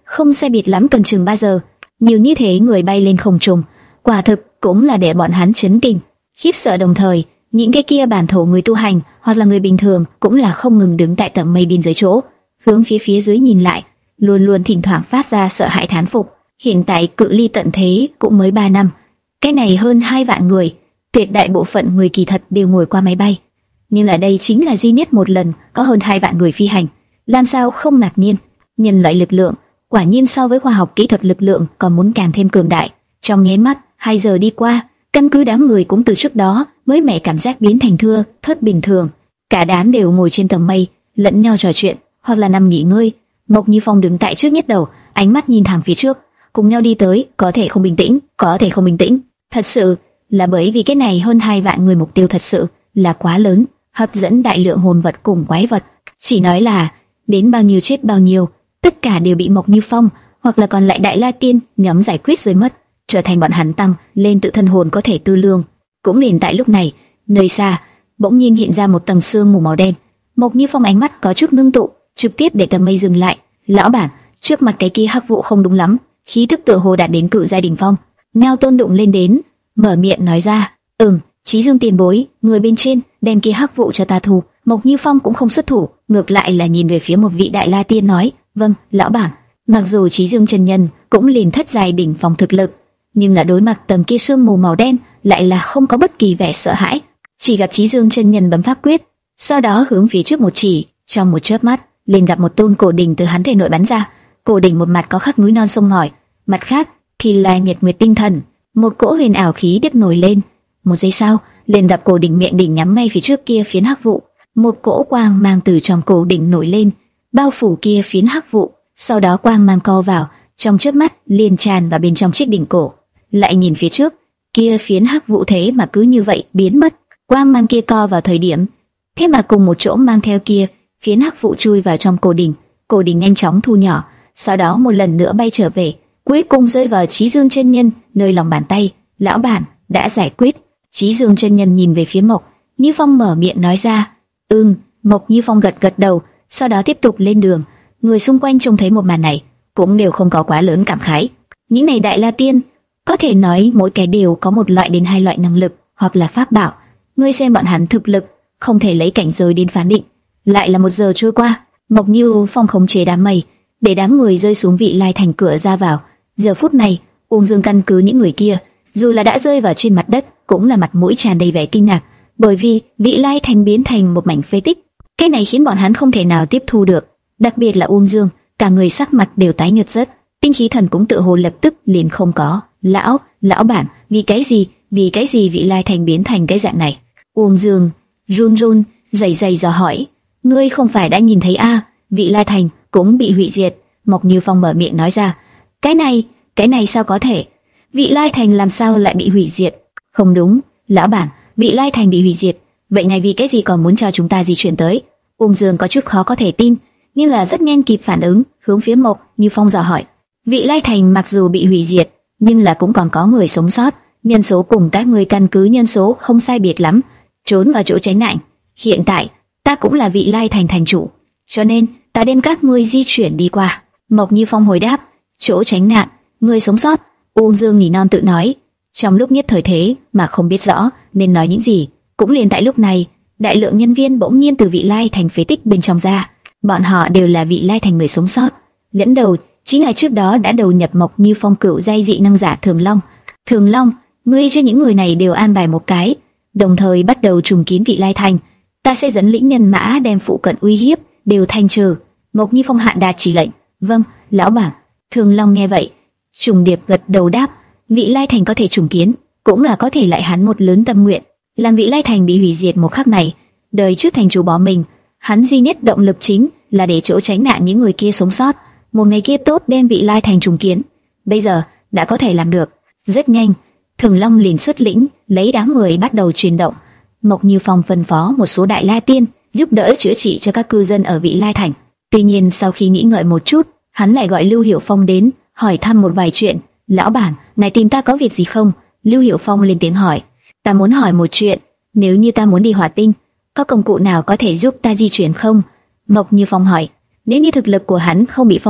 A: không sai biệt lắm cần chừng ba giờ. Nhiều như thế người bay lên không trung, quả thực cũng là để bọn hắn chấn kinh, khiếp sợ đồng thời. Những cái kia bản thổ người tu hành hoặc là người bình thường cũng là không ngừng đứng tại tầng mây biên giới chỗ, hướng phía phía dưới nhìn lại, luôn luôn thỉnh thoảng phát ra sợ hãi thán phục. Hiện tại cự ly tận thế cũng mới ba năm, cái này hơn hai vạn người, tuyệt đại bộ phận người kỳ thật đều ngồi qua máy bay, nhưng là đây chính là duy nhất một lần có hơn hai vạn người phi hành, làm sao không ngạc nhiên? Nhân loại lực lượng quả nhiên so với khoa học kỹ thuật lực lượng còn muốn càng thêm cường đại. Trong nháy mắt hai giờ đi qua, căn cứ đám người cũng từ trước đó mới mẻ cảm giác biến thành thưa thớt bình thường. Cả đám đều ngồi trên tầng mây, lẫn nhau trò chuyện hoặc là nằm nghỉ ngơi. Mộc Như Phong đứng tại trước nhất đầu, ánh mắt nhìn thẳng phía trước, cùng nhau đi tới. Có thể không bình tĩnh, có thể không bình tĩnh. Thật sự là bởi vì cái này hơn hai vạn người mục tiêu thật sự là quá lớn, hấp dẫn đại lượng hồn vật cùng quái vật. Chỉ nói là đến bao nhiêu chết bao nhiêu, tất cả đều bị Mộc Như Phong hoặc là còn lại Đại La Tiên nhóm giải quyết rồi mất, trở thành bọn hắn tăng lên tự thân hồn có thể tư lương. Cũng liền tại lúc này, nơi xa bỗng nhiên hiện ra một tầng sương mù màu đen. Mộc Như Phong ánh mắt có chút ngưng tụ, trực tiếp để tầng mây dừng lại. Lão bản, trước mặt cái kia hắc vụ không đúng lắm, khí tức tựa hồ đạt đến cự giai đỉnh phong. Ngao Tôn đụng lên đến, mở miệng nói ra, "Ừm, Chí Dương tiền bối, người bên trên đem kia hắc vụ cho ta thu." Mộc Như Phong cũng không xuất thủ, ngược lại là nhìn về phía một vị Đại La Tiên nói, "Vâng, lão bản." Mặc dù Chí Dương chân nhân cũng liền thất giai đỉnh phong thực lực, nhưng là đối mặt tầng kia sương mù màu đen lại là không có bất kỳ vẻ sợ hãi. Chỉ gặp Chí Dương chân nhân bấm pháp quyết, sau đó hướng phía trước một chỉ, trong một chớp mắt liền gặp một tôn cổ đỉnh từ hắn thể nội bắn ra. Cổ đỉnh một mặt có khắc núi non sông ngòi, mặt khác thì là nhật nguyệt tinh thần. Một cỗ huyền ảo khí đứt nổi lên. Một giây sau, liền gặp cổ đỉnh miệng đỉnh nhắm ngay phía trước kia phiến hắc vụ. Một cỗ quang mang từ trong cổ đỉnh nổi lên, bao phủ kia phiến hắc vụ. Sau đó quang mang co vào, trong chớp mắt liền tràn vào bên trong chiếc đỉnh cổ. Lại nhìn phía trước, kia phiến hắc vụ thế mà cứ như vậy biến mất. Quang mang kia co vào thời điểm, thế mà cùng một chỗ mang theo kia phiến hắc vụ chui vào trong cổ đỉnh. Cổ đỉnh nhanh chóng thu nhỏ, sau đó một lần nữa bay trở về, cuối cùng rơi vào Chí Dương chân nhân nơi lòng bàn tay. "Lão bản, đã giải quyết." Chí Dương chân nhân nhìn về phía Mộc Như Phong, mở miệng nói ra. "Ừm." Mộc Như Phong gật gật đầu, sau đó tiếp tục lên đường. Người xung quanh trông thấy một màn này cũng đều không có quá lớn cảm khái. Những này Đại La Tiên có thể nói mỗi cái đều có một loại đến hai loại năng lực hoặc là pháp bảo. Ngươi xem bọn hắn thực lực không thể lấy cảnh giới đến phán định. Lại là một giờ trôi qua, Mộc Như Phong khống chế đám mây, để đám người rơi xuống Vị Lai Thành cửa ra vào. Giờ phút này, Uông Dương căn cứ những người kia, dù là đã rơi vào trên mặt đất, cũng là mặt mũi tràn đầy vẻ kinh ngạc, bởi vì Vị Lai Thành biến thành một mảnh phế tích. Cái này khiến bọn hắn không thể nào tiếp thu được, đặc biệt là Uông Dương, cả người sắc mặt đều tái nhợt rất, tinh khí thần cũng tự hồ lập tức liền không có. "Lão, lão bản, vì cái gì, vì cái gì Vị Lai Thành biến thành cái dạng này?" Uông Dương run run, rẩy rẩy dò hỏi. "Ngươi không phải đã nhìn thấy a, à, Vị Lai Thành cũng bị hủy diệt." Mộc Như Phong mở miệng nói ra. "Cái này, cái này sao có thể? Vị Lai Thành làm sao lại bị hủy diệt?" "Không đúng, lão bản, Vị Lai Thành bị hủy diệt, vậy ngài vì cái gì còn muốn cho chúng ta di chuyển tới?" Uông Dương có chút khó có thể tin, nhưng là rất nhanh kịp phản ứng, hướng phía Mộc Như Phong dò hỏi. "Vị Lai Thành mặc dù bị hủy diệt, nhưng là cũng còn có người sống sót, nhân số cùng các người căn cứ nhân số không sai biệt lắm, trốn vào chỗ tránh nạn. Hiện tại, ta cũng là Vị Lai Thành thành chủ, cho nên ta đem các ngươi di chuyển đi qua." Mộc Như Phong hồi đáp. "Chỗ tránh nạn, người sống sót?" Uông Dương nỉ non tự nói, trong lúc nhất thời thế mà không biết rõ nên nói những gì. Cũng liền tại lúc này, đại lượng nhân viên bỗng nhiên từ Vị Lai Thành phế tích bên trong ra. Bọn họ đều là Vị Lai Thành người sống sót, dẫn đầu chính là trước đó đã đầu nhập Mộc Như Phong cựu giai dị năng giả Thường Long. "Thường Long, ngươi cho những người này đều an bài một cái, đồng thời bắt đầu trùng kiến Vị Lai Thành. Ta sẽ dẫn lĩnh nhân mã đem phụ cận uy hiếp đều thanh trừ." Mộc Như Phong hạ đạt chỉ lệnh. "Vâng, lão bản." Thường Long nghe vậy, trùng điệp gật đầu đáp. Vị Lai Thành có thể trùng kiến, cũng là có thể lại hắn một lớn tâm nguyện. Làm Vị Lai Thành bị hủy diệt một khắc này, đời trước thành chủ bỏ mình, hắn duy nhất động lực chính là để chỗ tránh nạn những người kia sống sót, một ngày kia tốt đem Vị Lai Thành trùng kiến. Bây giờ đã có thể làm được. Rất nhanh, Thường Long liền xuất lĩnh, lấy đám người bắt đầu chuyển động. Mộc Như Phong phân phó một số Đại La Tiên giúp đỡ chữa trị cho các cư dân ở Vị Lai Thành. Tuy nhiên sau khi nghĩ ngợi một chút, hắn lại gọi Lưu Hiểu Phong đến, hỏi thăm một vài chuyện. "Lão bản, ngài tìm ta có việc gì không?" Lưu Hiểu Phong lên tiếng hỏi. "Ta muốn hỏi một chuyện, nếu như ta muốn đi Hỏa Tinh, có công cụ nào có thể giúp ta di chuyển không?" Mộc Như Phong hỏi. Nếu như thực lực của hắn không bị phong ấn,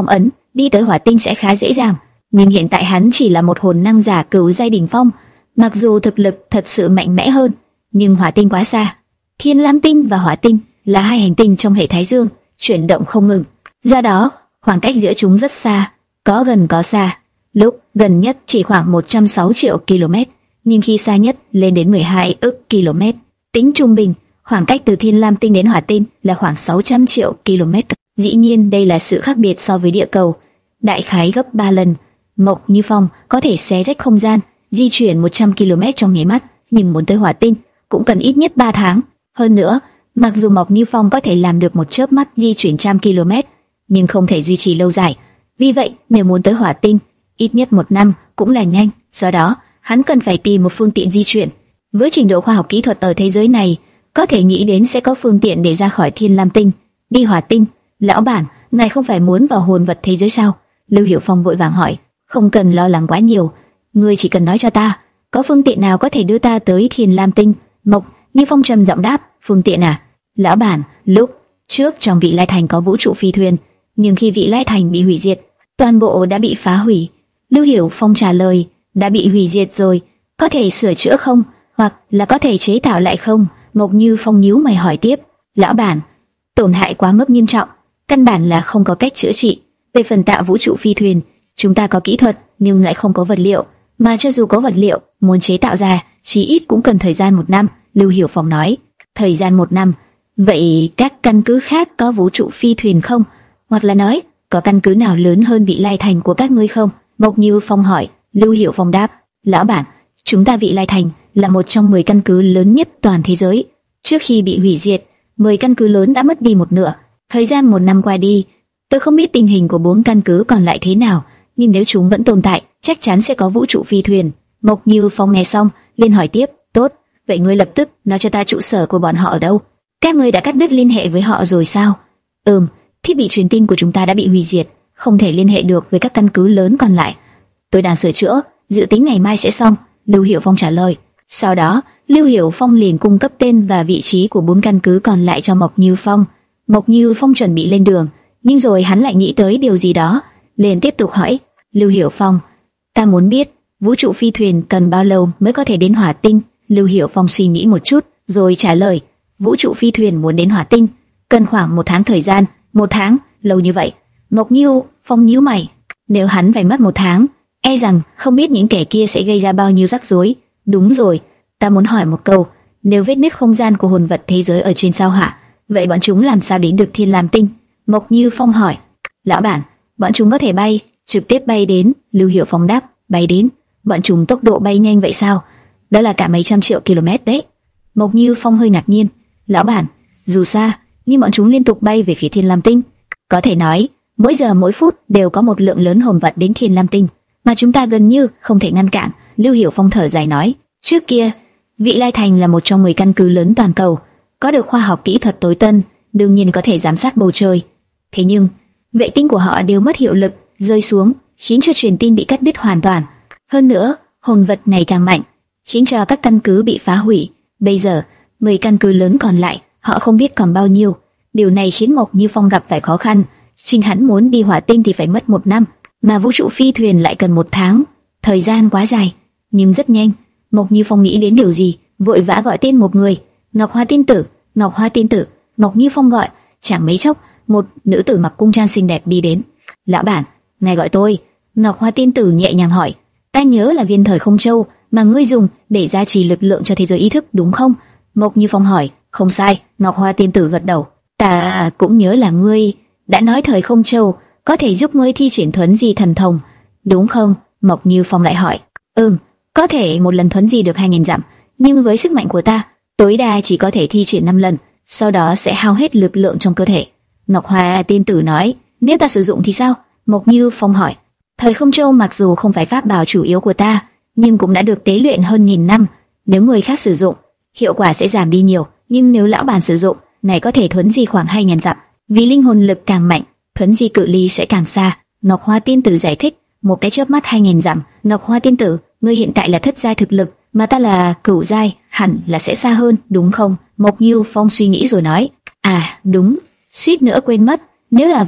A: đi tới hỏa tinh sẽ khá dễ dàng. Nhưng hiện tại hắn chỉ là một hồn năng giả cửu giai đỉnh phong, mặc dù thực lực thật sự mạnh mẽ hơn, nhưng hỏa tinh quá xa. Thiên Lam tinh và hỏa tinh là hai hành tinh trong hệ Thái Dương, chuyển động không ngừng. Do đó, khoảng cách giữa chúng rất xa, có gần có xa. Lúc gần nhất chỉ khoảng một trăm sáu triệu km, nhưng khi xa nhất lên đến mười hai ức km. Tính trung bình, khoảng cách từ Thiên Lam tinh đến hỏa tinh là khoảng sáu trăm triệu km. Dĩ nhiên đây là sự khác biệt so với địa cầu, đại khái gấp ba lần. Mộc Như Phong có thể xé rách không gian, di chuyển một trăm ki lô mét trong nháy mắt, nhưng muốn tới hỏa tinh cũng cần ít nhất ba tháng. Hơn nữa, mặc dù Mộc Như Phong có thể làm được một chớp mắt di chuyển trăm ki lô mét, nhưng không thể duy trì lâu dài. Vì vậy, nếu muốn tới hỏa tinh, ít nhất một năm cũng là nhanh. Do đó, hắn cần phải tìm một phương tiện di chuyển. Với trình độ khoa học kỹ thuật ở thế giới này, có thể nghĩ đến sẽ có phương tiện để ra khỏi Thiên Lam tinh, đi hỏa tinh. Lão bản, ngài không phải muốn vào hồn vật thế giới sao? Lưu Hiểu Phong vội vàng hỏi. Không cần lo lắng quá nhiều, ngươi chỉ cần nói cho ta, có phương tiện nào có thể đưa ta tới Thiên Lam tinh? Mộc Như Phong trầm giọng đáp. Phương tiện à? Lão bản, lúc trước trong Vị Lai Thành có vũ trụ phi thuyền, nhưng khi Vị Lai Thành bị hủy diệt, toàn bộ đã bị phá hủy. Lưu Hiểu Phong trả lời. Đã bị hủy diệt rồi, có thể sửa chữa không? Hoặc là có thể chế tạo lại không? Mộc Như Phong nhíu mày hỏi tiếp. Lão bản, tổn hại quá mức nghiêm trọng, căn bản là không có cách chữa trị. Về phần tạo vũ trụ phi thuyền, chúng ta có kỹ thuật nhưng lại không có vật liệu, mà cho dù có vật liệu, muốn chế tạo ra, chí ít cũng cần thời gian một năm. Lưu Hiểu Phong nói. Thời gian một năm? Vậy các căn cứ khác có vũ trụ phi thuyền không? Hoặc là nói, có căn cứ nào lớn hơn Vị Lai Thành của các ngươi không? Mộc Như Phong hỏi. Lưu Hiểu Phong đáp. Lão bản, chúng ta Vị Lai Thành là một trong mười căn cứ lớn nhất toàn thế giới. Trước khi bị hủy diệt, mười căn cứ lớn đã mất đi một nửa. Thời gian một năm qua đi, tôi không biết tình hình của bốn căn cứ còn lại thế nào, nhưng nếu chúng vẫn tồn tại, chắc chắn sẽ có vũ trụ phi thuyền. Mộc Như Phong nghe xong, liền hỏi tiếp. Tốt, vậy ngươi lập tức nói cho ta trụ sở của bọn họ ở đâu? Các ngươi đã cắt đứt liên hệ với họ rồi sao? Ừm, thiết bị truyền tin của chúng ta đã bị hủy diệt, không thể liên hệ được với các căn cứ lớn còn lại. Tôi đang sửa chữa, dự tính ngày mai sẽ xong. Lưu Hiểu Phong trả lời. Sau đó, Lưu Hiểu Phong liền cung cấp tên và vị trí của bốn căn cứ còn lại cho Mộc Như Phong. Mộc Như Phong chuẩn bị lên đường, nhưng rồi hắn lại nghĩ tới điều gì đó, liền tiếp tục hỏi. Lưu Hiểu Phong, ta muốn biết vũ trụ phi thuyền cần bao lâu mới có thể đến hỏa tinh? Lưu Hiểu Phong suy nghĩ một chút, rồi trả lời. Vũ trụ phi thuyền muốn đến hỏa tinh cần khoảng một tháng thời gian. Một tháng? Lâu như vậy? Mộc Như Phong nhíu mày. Nếu hắn phải mất một tháng, e rằng không biết những kẻ kia sẽ gây ra bao nhiêu rắc rối. Đúng rồi, ta muốn hỏi một câu, nếu vết nứt không gian của hồn vật thế giới ở trên sao Hỏa, vậy bọn chúng làm sao đến được Thiên Lam tinh? Mộc Như Phong hỏi. Lão bản, bọn chúng có thể bay, trực tiếp bay đến. Lưu Hiểu Phong đáp. Bay đến? Bọn chúng tốc độ bay nhanh vậy sao? Đó là cả mấy trăm triệu km đấy. Mộc Như Phong hơi ngạc nhiên. Lão bản, dù xa, nhưng bọn chúng liên tục bay về phía Thiên Lam tinh. Có thể nói, mỗi giờ mỗi phút đều có một lượng lớn hồn vật đến Thiên Lam tinh, mà chúng ta gần như không thể ngăn cản. Lưu Hiểu Phong thở dài nói. Trước kia, Vị Lai Thành là một trong mười căn cứ lớn toàn cầu, có được khoa học kỹ thuật tối tân, đương nhiên có thể giám sát bầu trời. Thế nhưng, vệ tinh của họ đều mất hiệu lực, rơi xuống, khiến cho truyền tin bị cắt đứt hoàn toàn. Hơn nữa, hồn vật ngày càng mạnh, khiến cho các căn cứ bị phá hủy. Bây giờ, mười căn cứ lớn còn lại, họ không biết còn bao nhiêu. Điều này khiến Mộc Như Phong gặp phải khó khăn. Chính hắn muốn đi hỏa tinh thì phải mất một năm, mà vũ trụ phi thuyền lại cần một tháng. Thời gian quá dài. Nhưng rất nhanh, Mộc Như Phong nghĩ đến điều gì, vội vã gọi tên một người. Ngọc Hoa tiên tử, Ngọc Hoa tiên tử. Mộc Như Phong gọi, chẳng mấy chốc, một nữ tử mặc cung trang xinh đẹp đi đến. Lão bản, ngài gọi tôi. Ngọc Hoa tiên tử nhẹ nhàng hỏi. Ta nhớ là viên thời không châu mà ngươi dùng để gia trì lực lượng cho thế giới ý thức, đúng không? Mộc Như Phong hỏi. Không sai. Ngọc Hoa tiên tử gật đầu. Ta cũng nhớ là ngươi đã nói thời không châu có thể giúp ngươi thi triển thuấn di thần thông, đúng không? Mộc Như Phong lại hỏi. Ừm, có thể một lần thuấn di được hai nghìn dặm, nhưng với sức mạnh của ta, tối đa chỉ có thể thi triển năm lần, sau đó sẽ hao hết lực lượng trong cơ thể. Ngọc Hoa tiên tử nói. Nếu ta sử dụng thì sao? Mộc Như Phong hỏi. Thời không châu mặc dù không phải pháp bảo chủ yếu của ta, nhưng cũng đã được tế luyện hơn nghìn năm. Nếu người khác sử dụng, hiệu quả sẽ giảm đi nhiều, nhưng nếu lão bản sử dụng, này có thể thuấn di khoảng hai nghìn dặm. Vì linh hồn lực càng mạnh, thuấn di cự ly sẽ càng xa. Ngọc Hoa tiên tử giải thích. Một cái chớp mắt hai nghìn dặm. Ngọc Hoa tiên tử, ngươi hiện tại là thất giai thực lực, mà ta là cửu giai, hẳn là sẽ xa hơn, đúng không? Mộc Như Phong suy nghĩ rồi nói. À, đúng, suýt nữa quên mất. Nếu là vậy,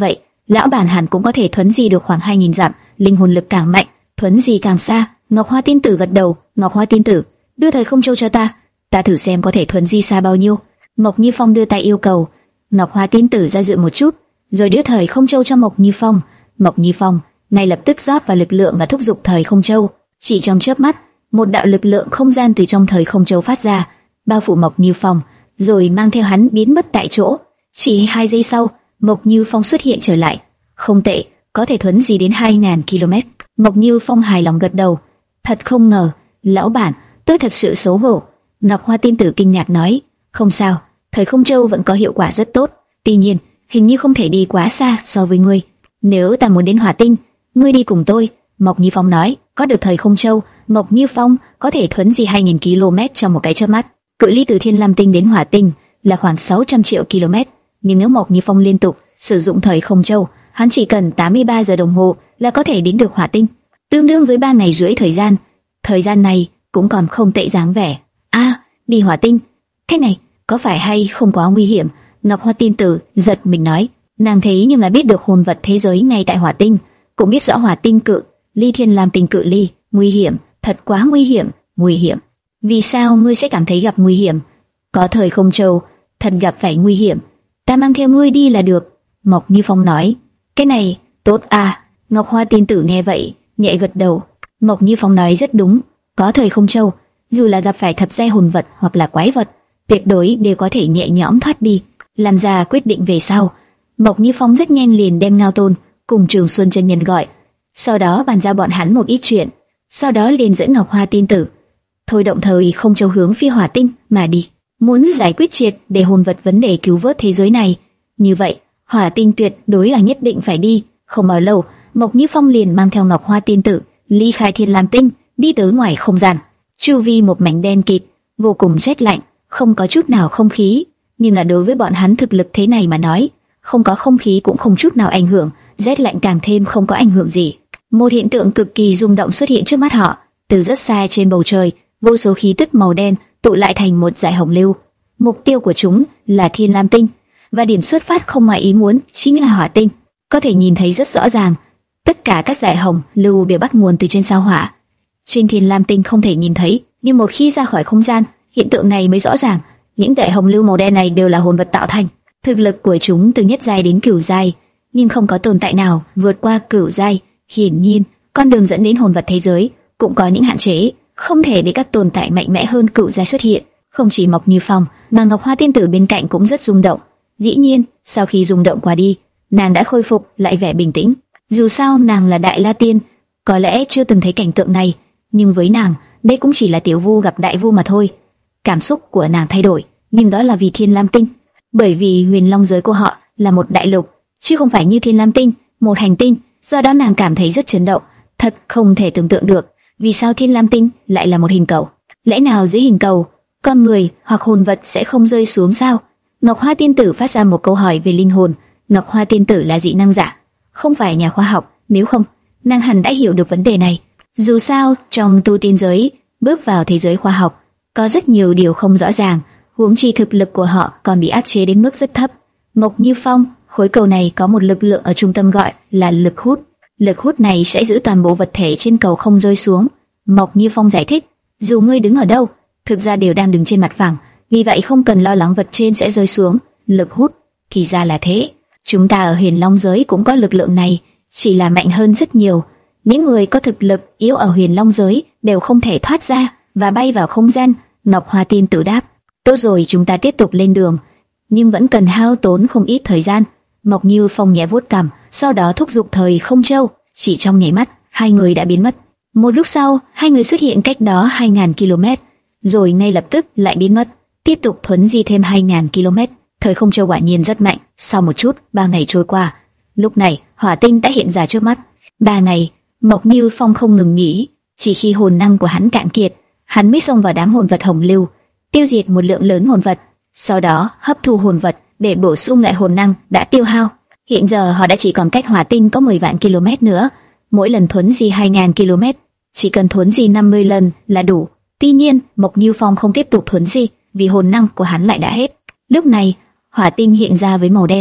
A: lão bản hẳn cũng có thể thuấn di được khoảng hai nghìn dặm, linh hồn lực càng mạnh, thuấn di càng xa. Ngọc Hoa tiên tử gật đầu. Ngọc Hoa tiên tử, đưa thời không châu cho ta, ta thử xem có thể thuấn di xa bao nhiêu. Mộc Như Phong đưa tay yêu cầu. Ngọc Hoa tiên tử ra dự một chút, rồi đưa thời không châu cho Mộc Như Phong. Mộc Như Phong ngay lập tức rót vào lực lượng và thúc giục thời không châu. Chỉ trong chớp mắt, một đạo lực lượng không gian từ trong thời không châu phát ra, bao phủ Mộc Như Phong, rồi mang theo hắn biến mất tại chỗ. Chỉ hai giây sau, Mộc Như Phong xuất hiện trở lại. Không tệ, có thể thuấn di đến hai nghìn ki lô mét. Mộc Như Phong hài lòng gật đầu. Thật không ngờ, lão bản, tôi thật sự xấu hổ. Ngọc Hoa tiên tử kinh ngạc nói, không sao, thời không châu vẫn có hiệu quả rất tốt. Tuy nhiên, hình như không thể đi quá xa so với ngươi. Nếu ta muốn đến Hỏa Tinh, ngươi đi cùng tôi. Mộc Như Phong nói, có được thời không châu, Mộc Như Phong có thể thuấn di hai nghìn ki lô mét trong một cái chớp mắt. Cự ly từ Thiên Lam Tinh đến Hỏa Tinh là khoảng sáu trăm triệu ki lô mét. Nhưng nếu Mộc Như Phong liên tục sử dụng thời không châu, hắn chỉ cần tám mươi ba giờ đồng hồ là có thể đến được Hỏa Tinh, tương đương với ba ngày rưỡi thời gian. Thời gian này cũng còn không tệ dáng vẻ. A, à, đi Hỏa Tinh, thế này có phải hay không quá nguy hiểm? Ngọc Hoa tiên tử giật mình nói. Nàng thấy nhưng là biết được hồn vật thế giới ngay tại Hỏa Tinh, cũng biết rõ Hỏa Tinh cự ly Thiên Lam Tinh cự ly, nguy hiểm, thật quá nguy hiểm, nguy hiểm. Vì sao ngươi sẽ cảm thấy gặp nguy hiểm? Có thời không châu, thật gặp phải nguy hiểm. Ta mang theo ngươi đi là được. Mộc Như Phong nói. Cái này tốt à? Ngọc Hoa tiên tử nghe vậy nhẹ gật đầu. Mộc Như Phong nói rất đúng. Có thời không châu, dù là gặp phải thập giai hồn vật hoặc là quái vật, tuyệt đối đều có thể nhẹ nhõm thoát đi. Làm ra quyết định về sau, Mộc Như Phong rất nhanh liền đem Ngao Tôn cùng Trường Xuân chân nhân gọi, sau đó bàn giao bọn hắn một ít chuyện, sau đó liền dẫn Ngọc Hoa tiên tử thôi động thời không châu hướng phía Hỏa Tinh mà đi, muốn giải quyết triệt để hồn vật vấn đề cứu vớt thế giới này. Như vậy, Hỏa Tinh tuyệt đối là nhất định phải đi. Không bao lâu, Mộc Như Phong liền mang theo Ngọc Hoa tiên tử ly khai Thiên Lam Tinh, đi tới ngoài không gian. Chu vi một mảnh đen kịt, vô cùng rét lạnh, không có chút nào không khí. Nhưng là đối với bọn hắn thực lực thế này mà nói, không có không khí cũng không chút nào ảnh hưởng, rét lạnh càng thêm không có ảnh hưởng gì. Một hiện tượng cực kỳ rung động xuất hiện trước mắt họ. Từ rất xa trên bầu trời, vô số khí tức màu đen tụ lại thành một dải hồng lưu. Mục tiêu của chúng là Thiên Lam Tinh, và điểm xuất phát không ngoài ý muốn chính là Hỏa Tinh. Có thể nhìn thấy rất rõ ràng, tất cả các dải hồng lưu đều bắt nguồn từ trên sao Hỏa. Trên Thiên Lam Tinh không thể nhìn thấy, nhưng một khi ra khỏi không gian, hiện tượng này mới rõ ràng. Những dải hồng lưu màu đen này đều là hồn vật tạo thành. Thực lực của chúng từ nhất giai đến cửu giai, nhưng không có tồn tại nào vượt qua cửu giai. Hiển nhiên, con đường dẫn đến hồn vật thế giới cũng có những hạn chế, không thể để các tồn tại mạnh mẽ hơn cửu giai xuất hiện. Không chỉ Mộc Như Phong, mà Ngọc Hoa tiên tử bên cạnh cũng rất rung động. Dĩ nhiên, sau khi rung động qua đi, nàng đã khôi phục lại vẻ bình tĩnh. Dù sao nàng là Đại La Tiên, có lẽ chưa từng thấy cảnh tượng này, nhưng với nàng, đây cũng chỉ là tiểu vu gặp đại vu mà thôi. Cảm xúc của nàng thay đổi, nhưng đó là vì Thiên Lam Tinh, bởi vì Huyền Long giới của họ là một đại lục, chứ không phải như Thiên Lam Tinh, một hành tinh. Do đó nàng cảm thấy rất chấn động, thật không thể tưởng tượng được, vì sao Thiên Lam Tinh lại là một hình cầu? Lẽ nào dưới hình cầu, con người hoặc hồn vật sẽ không rơi xuống sao? Ngọc Hoa tiên tử phát ra một câu hỏi về linh hồn. Ngọc Hoa tiên tử là dị năng giả, không phải nhà khoa học, nếu không, nàng hẳn đã hiểu được vấn đề này. Dù sao, trong tu tiên giới, bước vào thế giới khoa học, có rất nhiều điều không rõ ràng, huống chi thực lực của họ còn bị áp chế đến mức rất thấp. Mộc Như Phong, khối cầu này có một lực lượng ở trung tâm gọi là lực hút. Lực hút này sẽ giữ toàn bộ vật thể trên cầu không rơi xuống. Mộc Như Phong giải thích, dù ngươi đứng ở đâu, thực ra đều đang đứng trên mặt phẳng, vì vậy không cần lo lắng vật trên sẽ rơi xuống. Lực hút, thì ra là thế. Chúng ta ở Huyền Long giới cũng có lực lượng này, chỉ là mạnh hơn rất nhiều. Những người có thực lực yếu ở Huyền Long giới đều không thể thoát ra và bay vào không gian. Ngọc Hoa tiên tử đáp, tốt rồi, chúng ta tiếp tục lên đường, nhưng vẫn cần hao tốn không ít thời gian. Mộc Như Phong nhẹ vuốt cằm, sau đó thúc giục thời không châu. Chỉ trong nháy mắt, hai người đã biến mất. Một lúc sau, hai người xuất hiện cách đó hai nghìn ki lô mét, rồi ngay lập tức lại biến mất. Tiếp tục thuấn di thêm hai nghìn ki lô mét. Thời không châu quả nhiên rất mạnh. Sau một chút, ba ngày trôi qua. Lúc này, Hỏa Tinh đã hiện ra trước mắt. Ba ngày, Mộc Như Phong không ngừng nghỉ. Chỉ khi hồn năng của hắn cạn kiệt, hắn mới xông vào đám hồn vật hồng lưu, tiêu diệt một lượng lớn hồn vật, sau đó hấp thu hồn vật để bổ sung lại hồn năng đã tiêu hao. Hiện giờ họ đã chỉ còn cách Hỏa Tinh có mười vạn ki lô mét nữa. Mỗi lần thuấn di hai nghìn ki lô mét, chỉ cần thuấn di năm mươi lần là đủ. Tuy nhiên, Mộc Như Phong không tiếp tục thuấn di, vì hồn năng của hắn lại đã hết. Lúc này, Hỏa Tinh hiện ra với màu đen,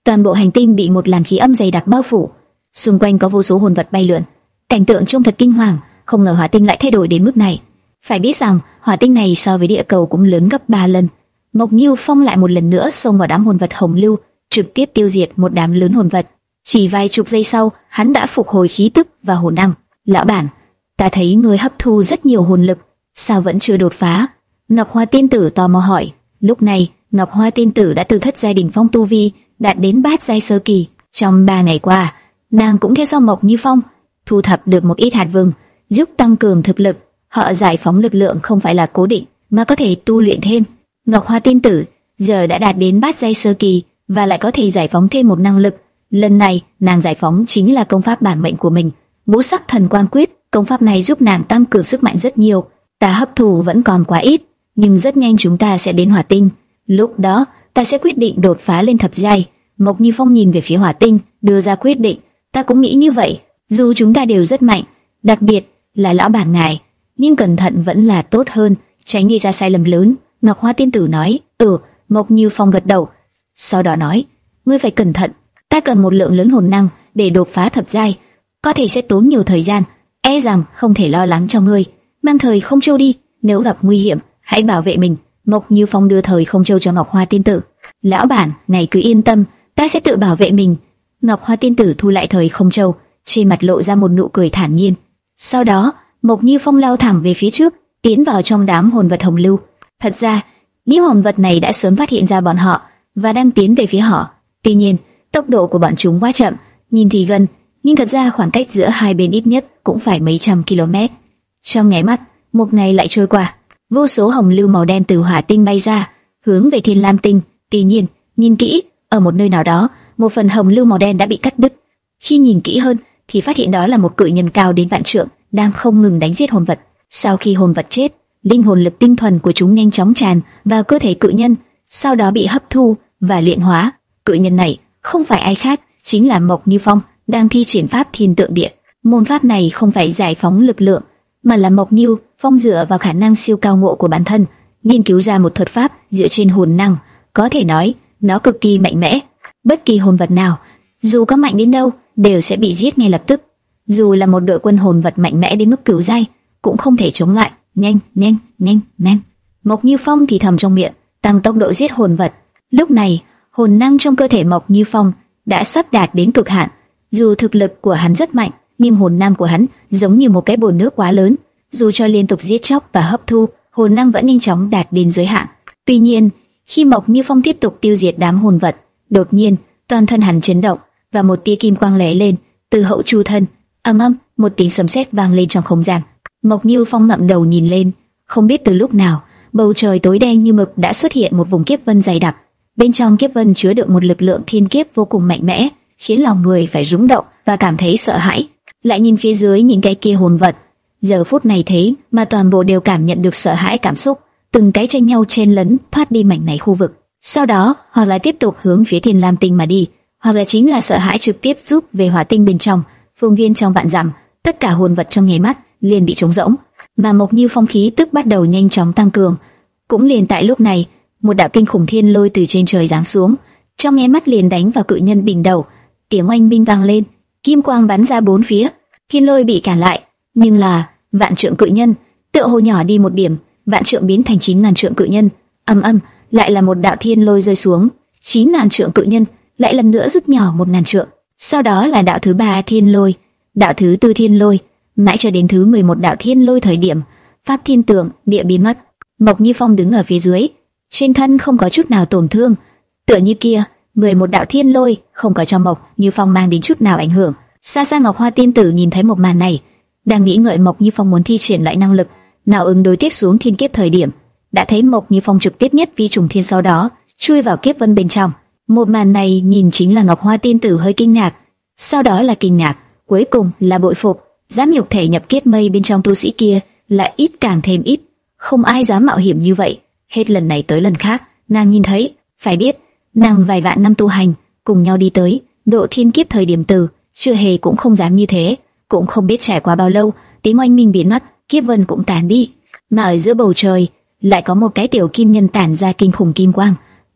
A: toàn bộ hành tinh bị một làn khí âm dày đặc bao phủ, xung quanh có vô số hồn vật bay lượn. Cảnh tượng trông thật kinh hoàng, không ngờ hỏa tinh lại thay đổi đến mức này. Phải biết rằng hỏa tinh này so với địa cầu cũng lớn gấp ba lần. Mộc Như Phong lại một lần nữa xông vào đám hồn vật hồng lưu, trực tiếp tiêu diệt một đám lớn hồn vật. Chỉ vài chục giây sau, hắn đã phục hồi khí tức và hồn năng. Lão bản, ta thấy ngươi hấp thu rất nhiều hồn lực, sao vẫn chưa đột phá? Ngọc Hoa Tiên Tử tò mò hỏi. Lúc này, Ngọc Hoa Tiên Tử đã từ thất giai đỉnh phong tu vi đạt đến bát giai sơ kỳ. Trong ba ngày qua, nàng cũng theo sau Mộc Như Phong, thu thập được một ít hạt vừng, giúp tăng cường thực lực. Họ giải phóng lực lượng không phải là cố định, mà có thể tu luyện thêm. Ngọc Hoa Tiên Tử giờ đã đạt đến bát giai sơ kỳ và lại có thể giải phóng thêm một năng lực. Lần này, nàng giải phóng chính là công pháp bản mệnh của mình, Ngũ Sắc Thần Quan Quyết. Công pháp này giúp nàng tăng cường sức mạnh rất nhiều. Ta hấp thụ vẫn còn quá ít, nhưng rất nhanh chúng ta sẽ đến hỏa tinh. Lúc đó, ta sẽ quyết định đột phá lên thập giai. Mộc Như Phong nhìn về phía hỏa tinh, đưa ra quyết định. Ta cũng nghĩ như vậy. Dù chúng ta đều rất mạnh, đặc biệt là lão bản ngài, nhưng cẩn thận vẫn là tốt hơn, tránh gây ra sai lầm lớn. Ngọc Hoa Tiên Tử nói. Ừ. Mộc Như Phong gật đầu, sau đó nói, ngươi phải cẩn thận. Ta cần một lượng lớn hồn năng để đột phá thập giai, có thể sẽ tốn nhiều thời gian. E rằng không thể lo lắng cho ngươi. Mang thời không châu đi, nếu gặp nguy hiểm, hãy bảo vệ mình. Mộc Như Phong đưa thời không châu cho Ngọc Hoa Tiên Tử. Lão bản, ngài cứ yên tâm, ta sẽ tự bảo vệ mình. Ngọc Hoa Tiên Tử thu lại thời không châu, trên mặt lộ ra một nụ cười thản nhiên. Sau đó, Mộc Như Phong lao thẳng về phía trước, tiến vào trong đám hồn vật hồng lưu. Thật ra, những hồn vật này đã sớm phát hiện ra bọn họ và đang tiến về phía họ. Tuy nhiên, tốc độ của bọn chúng quá chậm, nhìn thì gần, nhưng thật ra khoảng cách giữa hai bên ít nhất cũng phải mấy trăm km. Trong nháy mắt, một ngày lại trôi qua, vô số hồng lưu màu đen từ hỏa tinh bay ra, hướng về Thiên Lam tinh. Tuy nhiên, nhìn kỹ, ở một nơi nào đó, một phần hồng lưu màu đen đã bị cắt đứt. Khi nhìn kỹ hơn, thì phát hiện đó là một cự nhân cao đến vạn trượng đang không ngừng đánh giết hồn vật. Sau khi hồn vật chết, linh hồn lực tinh thuần của chúng nhanh chóng tràn vào cơ thể cự nhân, sau đó bị hấp thu và luyện hóa. Cự nhân này không phải ai khác, chính là Mộc Như Phong đang thi triển pháp Thiên Tượng Địa. Môn pháp này không phải giải phóng lực lượng, mà là Mộc Như Phong dựa vào khả năng siêu cao ngộ của bản thân, nghiên cứu ra một thuật pháp dựa trên hồn năng. Có thể nói, nó cực kỳ mạnh mẽ. Bất kỳ hồn vật nào, dù có mạnh đến đâu, đều sẽ bị giết ngay lập tức. Dù là một đội quân hồn vật mạnh mẽ đến mức cửu giai, cũng không thể chống lại. Nhanh, nhanh, nhanh, nhanh. Mộc Như Phong thì thầm trong miệng, tăng tốc độ giết hồn vật. Lúc này, hồn năng trong cơ thể Mộc Như Phong đã sắp đạt đến cực hạn. Dù thực lực của hắn rất mạnh, nhưng hồn năng của hắn giống như một cái bồn nước quá lớn. Dù cho liên tục giết chóc và hấp thu, hồn năng vẫn nhanh chóng đạt đến giới hạn. Tuy nhiên, khi Mộc Như Phong tiếp tục tiêu diệt đám hồn vật, đột nhiên toàn thân hắn chấn động và một tia kim quang lóe lên từ hậu chu thân. Ầm ầm, một tiếng sấm sét vang lên trong không gian. Mộc Như Phong ngẩng đầu nhìn lên, không biết từ lúc nào, bầu trời tối đen như mực đã xuất hiện một vùng kiếp vân dày đặc. Bên trong kiếp vân chứa đựng một lực lượng thiên kiếp vô cùng mạnh mẽ, khiến lòng người phải rung động và cảm thấy sợ hãi. Lại nhìn phía dưới những cái kia hồn vật, giờ phút này thế mà toàn bộ đều cảm nhận được sợ hãi cảm xúc, từng cái tranh nhau chen lấn thoát đi mảnh này khu vực. Sau đó, hoặc là tiếp tục hướng phía Thiên Lam tinh mà đi, hoặc là chính là sợ hãi trực tiếp rút về hỏa tinh bên trong. Phương viên trong vạn dặm, tất cả hồn vật trong nháy mắt liền bị trống rỗng, mà Mộc Như Phong khí tức bắt đầu nhanh chóng tăng cường. Cũng liền tại lúc này, một đạo kinh khủng thiên lôi từ trên trời giáng xuống, trong nháy mắt liền đánh vào cự nhân đỉnh đầu. Tiếng oanh minh vang lên, kim quang bắn ra bốn phía, thiên lôi bị cản lại, nhưng là vạn trượng cự nhân tựa hồ nhỏ đi một điểm, vạn trượng biến thành chín ngàn trượng cự nhân. Âm âm, lại là một đạo thiên lôi rơi xuống, chín ngàn trượng cự nhân lại lần nữa rút nhỏ một ngàn trượng. Sau đó là đạo thứ ba thiên lôi, đạo thứ tư thiên lôi, mãi cho đến thứ mười một đạo thiên lôi thời điểm pháp thiên tượng địa biến mất. Mộc Như Phong đứng ở phía dưới, trên thân không có chút nào tổn thương, tựa như kia mười một đạo thiên lôi không có cho Mộc Như Phong mang đến chút nào ảnh hưởng. Xa xa Ngọc Hoa Tiên Tử nhìn thấy một màn này, đang nghĩ ngợi Mộc Như Phong muốn thi triển lại năng lực nào ứng đối tiếp xuống thiên kiếp thời điểm, đã thấy Mộc Như Phong trực tiếp nhất vi trùng thiên, sau đó chui vào kiếp vân bên trong. Một màn này nhìn chính là Ngọc Hoa Tiên Tử hơi kinh ngạc, sau đó là kinh ngạc, cuối cùng là bội phục. Dám nhục thể nhập kiếp mây bên trong tu sĩ kia là ít càng thêm ít, không ai dám mạo hiểm như vậy. Hết lần này tới lần khác, nàng nhìn thấy, phải biết, nàng vài vạn năm tu hành, cùng nhau đi tới độ thiên kiếp thời điểm từ, chưa hề cũng không dám như thế. Cũng không biết trải qua bao lâu, tiếng oanh minh biến mất, kiếp vân cũng tàn đi, mà ở giữa bầu trời lại có một cái tiểu kim nhân tản ra kinh khủng kim quang.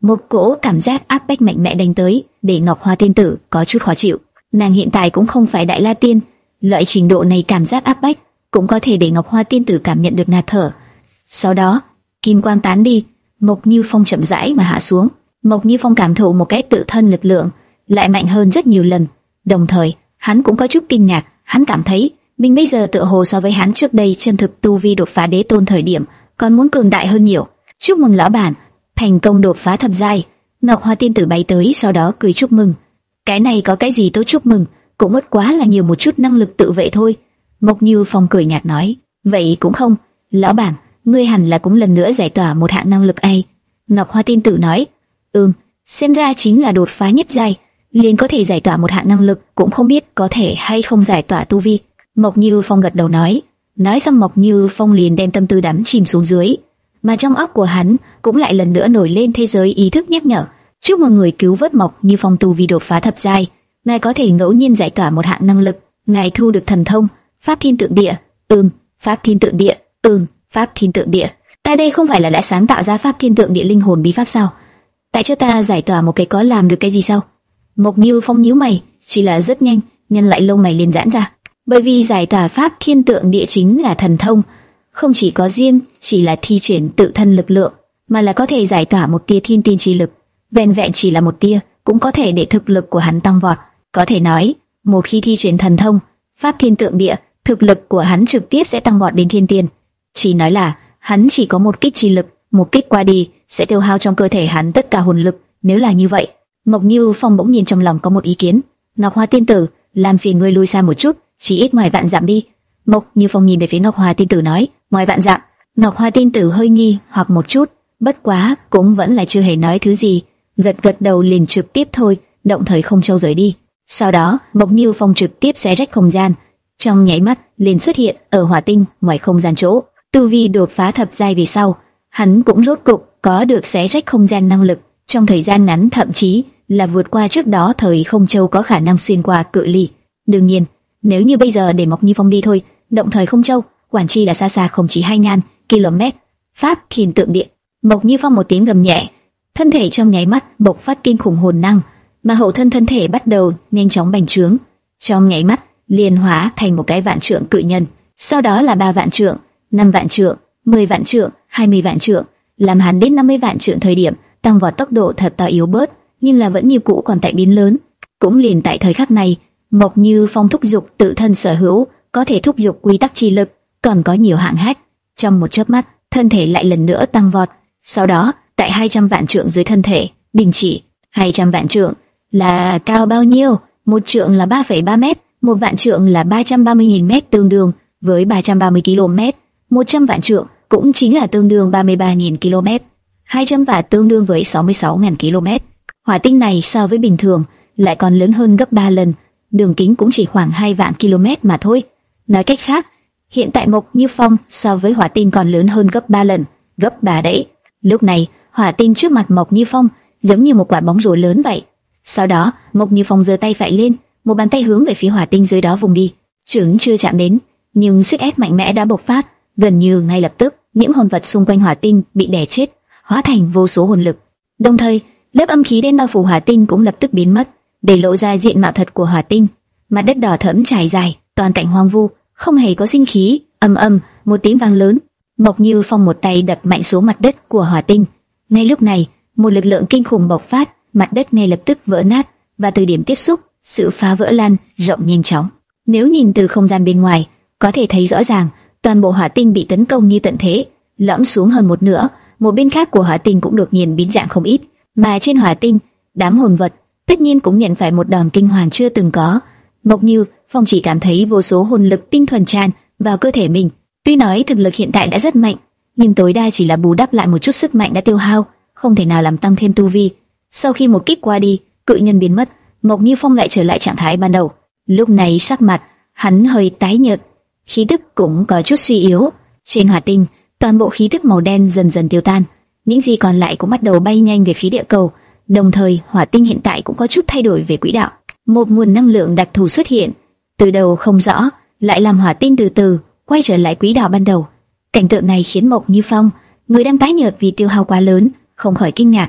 A: Một cỗ cảm giác áp bách mạnh mẽ đánh tới, để Ngọc Hoa tiên tử có chút khó chịu. Nàng hiện tại cũng không phải Đại La Tiên, loại trình độ này cảm giác áp bách cũng có thể để Ngọc Hoa tiên tử cảm nhận được ngạt thở. Sau đó, kim quang tán đi, Mộc Như Phong chậm rãi mà hạ xuống. Mộc Như Phong cảm thụ một cái tự thân lực lượng lại mạnh hơn rất nhiều lần. Đồng thời, hắn cũng có chút kinh ngạc, hắn cảm thấy mình bây giờ tựa hồ so với hắn trước đây chân thực tu vi đột phá đế tôn thời điểm còn muốn cường đại hơn nhiều. Chúc mừng lão bản, thành công đột phá thập giai. Ngọc Hoa tiên tử bay tới, sau đó cười chúc mừng. Cái này có cái gì tốt chúc mừng, cũng bất quá là nhiều một chút năng lực tự vệ thôi. Mộc Như Phong cười nhạt nói, vậy cũng không, lão bản, ngươi hẳn là cũng lần nữa giải tỏa một hạng năng lực ai? Ngọc Hoa tiên tử nói, ừm, xem ra chính là đột phá nhất giai, liền có thể giải tỏa một hạng năng lực, cũng không biết có thể hay không giải tỏa tu vi. Mộc Như Phong gật đầu nói, nói xong Mộc Như Phong liền đem tâm tư đắm chìm xuống dưới, mà trong óc của hắn cũng lại lần nữa nổi lên thế giới ý thức nhắc nhở. Chúc mừng người cứu vớt Mộc Như Phong tu vi đột phá thập giai, ngài có thể ngẫu nhiên giải tỏa một hạng năng lực, ngài thu được thần thông Pháp Thiên Tượng Địa. Ừm, Pháp Thiên Tượng Địa. Ừm, Pháp Thiên Tượng Địa. Tại đây không phải là đã sáng tạo ra Pháp Thiên Tượng Địa linh hồn bí pháp sao? Tại cho ta giải tỏa một cái có làm được cái gì sao? Mộc Như Phong nhíu mày, chỉ là rất nhanh, nhân lại lông mày liền giãn ra. Bởi vì giải tỏa Pháp Thiên Tượng Địa chính là thần thông, không chỉ có riêng chỉ là thi triển tự thân lực lượng, mà là có thể giải tỏa một tia thiên tiên chi lực. Vẹn vẹn chỉ là một tia, cũng có thể để thực lực của hắn tăng vọt. Có thể nói, một khi thi triển thần thông Pháp Thiên Tượng Địa, thực lực của hắn trực tiếp sẽ tăng vọt đến thiên tiên. Chỉ nói là hắn chỉ có một kích chi lực, một kích qua đi sẽ tiêu hao trong cơ thể hắn tất cả hồn lực. Nếu là như vậy, Mộc Như Phong bỗng nhiên trong lòng có một ý kiến. Ngọc Hoa tiên tử, làm phiền ngươi lui xa một chút, chỉ ít ngoài vạn dặm đi. Mộc Như Phong nhìn về phía Ngọc Hoa tiên tử nói, ngoài vạn dặm. Ngọc Hoa tiên tử hơi nghi hoặc một chút, bất quá cũng vẫn là chưa hề nói thứ gì, gật gật đầu liền trực tiếp thôi, động thời không châu rời đi. Sau đó, Mộc Như Phong trực tiếp xé rách không gian, trong nháy mắt liền xuất hiện ở hỏa tinh ngoài không gian chỗ. Tu vi đột phá thập giai về sau, hắn cũng rốt cục có được xé rách không gian năng lực, trong thời gian ngắn thậm chí là vượt qua trước đó thời không châu có khả năng xuyên qua cự ly. Đương nhiên, nếu như bây giờ để Mộc Như Phong đi thôi, động thời không châu, quản chi là xa xa không chỉ hai ngàn km. Pháp Thiên Tượng Địa. Mộc Như Phong một tiếng gầm nhẹ, thân thể trong nháy mắt bộc phát kinh khủng hồn năng, mà hậu thân thân thể bắt đầu nhanh chóng bành trướng, trong nháy mắt liền hóa thành một cái vạn trượng cự nhân. Sau đó là ba vạn trượng, năm vạn trượng, mười vạn trượng, hai mươi vạn trượng, làm hắn đến năm mươi vạn trượng thời điểm, tăng vọt tốc độ thật to yếu bớt, nhưng là vẫn như cũ còn tại biến lớn. Cũng liền tại thời khắc này, Mộc Như Phong thúc dục tự thân sở hữu, có thể thúc dục quy tắc chi lực, còn có nhiều hạng hách. Trong một chớp mắt, thân thể lại lần nữa tăng vọt. Sau đó, tại hai trăm vạn trượng dưới thân thể, đình chỉ. hai trăm vạn trượng là cao bao nhiêu? Một trượng là ba phẩy ba mét, một vạn trượng là ba trăm ba mươi nghìn mét, tương đương với ba trăm ba mươi ki lô mét. một trăm vạn trượng cũng chính là tương đương ba mươi ba nghìn ki lô mét. hai trăm vạn tương đương với sáu mươi sáu nghìn ki lô mét. Hỏa tinh này so với bình thường lại còn lớn hơn gấp ba lần, đường kính cũng chỉ khoảng hai vạn ki lô mét mà thôi. Nói cách khác, hiện tại Mộc Như Phong so với hỏa tinh còn lớn hơn gấp ba lần, gấp ba đấy. Lúc này, hỏa tinh trước mặt Mộc Như Phong giống như một quả bóng rổ lớn vậy. Sau đó, Mộc Như Phong giơ tay phải lên, một bàn tay hướng về phía hỏa tinh dưới đó vùng đi. Chưởng chưa chạm đến, nhưng sức ép mạnh mẽ đã bộc phát, gần như ngay lập tức, những hồn vật xung quanh hỏa tinh bị đè chết, hóa thành vô số hồn lực. Đồng thời, lớp âm khí đen bao phủ hỏa tinh cũng lập tức biến mất, để lộ ra diện mạo thật của hỏa tinh. Mặt đất đỏ thẫm trải dài, toàn cảnh hoang vu, không hề có sinh khí. Ầm ầm, một tiếng vang lớn, Mộc Như Phong một tay đập mạnh xuống mặt đất của hỏa tinh. Ngay lúc này, một lực lượng kinh khủng bộc phát, mặt đất ngay lập tức vỡ nát, và từ điểm tiếp xúc, sự phá vỡ lan rộng nhanh chóng. Nếu nhìn từ không gian bên ngoài, có thể thấy rõ ràng, toàn bộ hỏa tinh bị tấn công như tận thế, lõm xuống hơn một nửa. Một bên khác của hỏa tinh cũng đột nhiên biến dạng không ít, mà trên hỏa tinh, đám hồn vật tất nhiên cũng nhận phải một đòn kinh hoàng chưa từng có. Mộc Như Phong chỉ cảm thấy vô số hồn lực tinh thuần tràn vào cơ thể mình. Tuy nói thực lực hiện tại đã rất mạnh, nhưng tối đa chỉ là bù đắp lại một chút sức mạnh đã tiêu hao, không thể nào làm tăng thêm tu vi. Sau khi một kích qua đi, cự nhân biến mất, Mộc Như Phong lại trở lại trạng thái ban đầu. Lúc này sắc mặt hắn hơi tái nhợt, khí tức cũng có chút suy yếu. Trên hỏa tinh, toàn bộ khí tức màu đen dần dần tiêu tan, những gì còn lại cũng bắt đầu bay nhanh về phía địa cầu. Đồng thời, hỏa tinh hiện tại cũng có chút thay đổi về quỹ đạo. Một nguồn năng lượng đặc thù xuất hiện, từ đầu không rõ, lại làm hỏa tinh từ từ quay trở lại quỹ đạo ban đầu. Cảnh tượng này khiến Mộc Như Phong, người đang tái nhợt vì tiêu hao quá lớn, không khỏi kinh ngạc.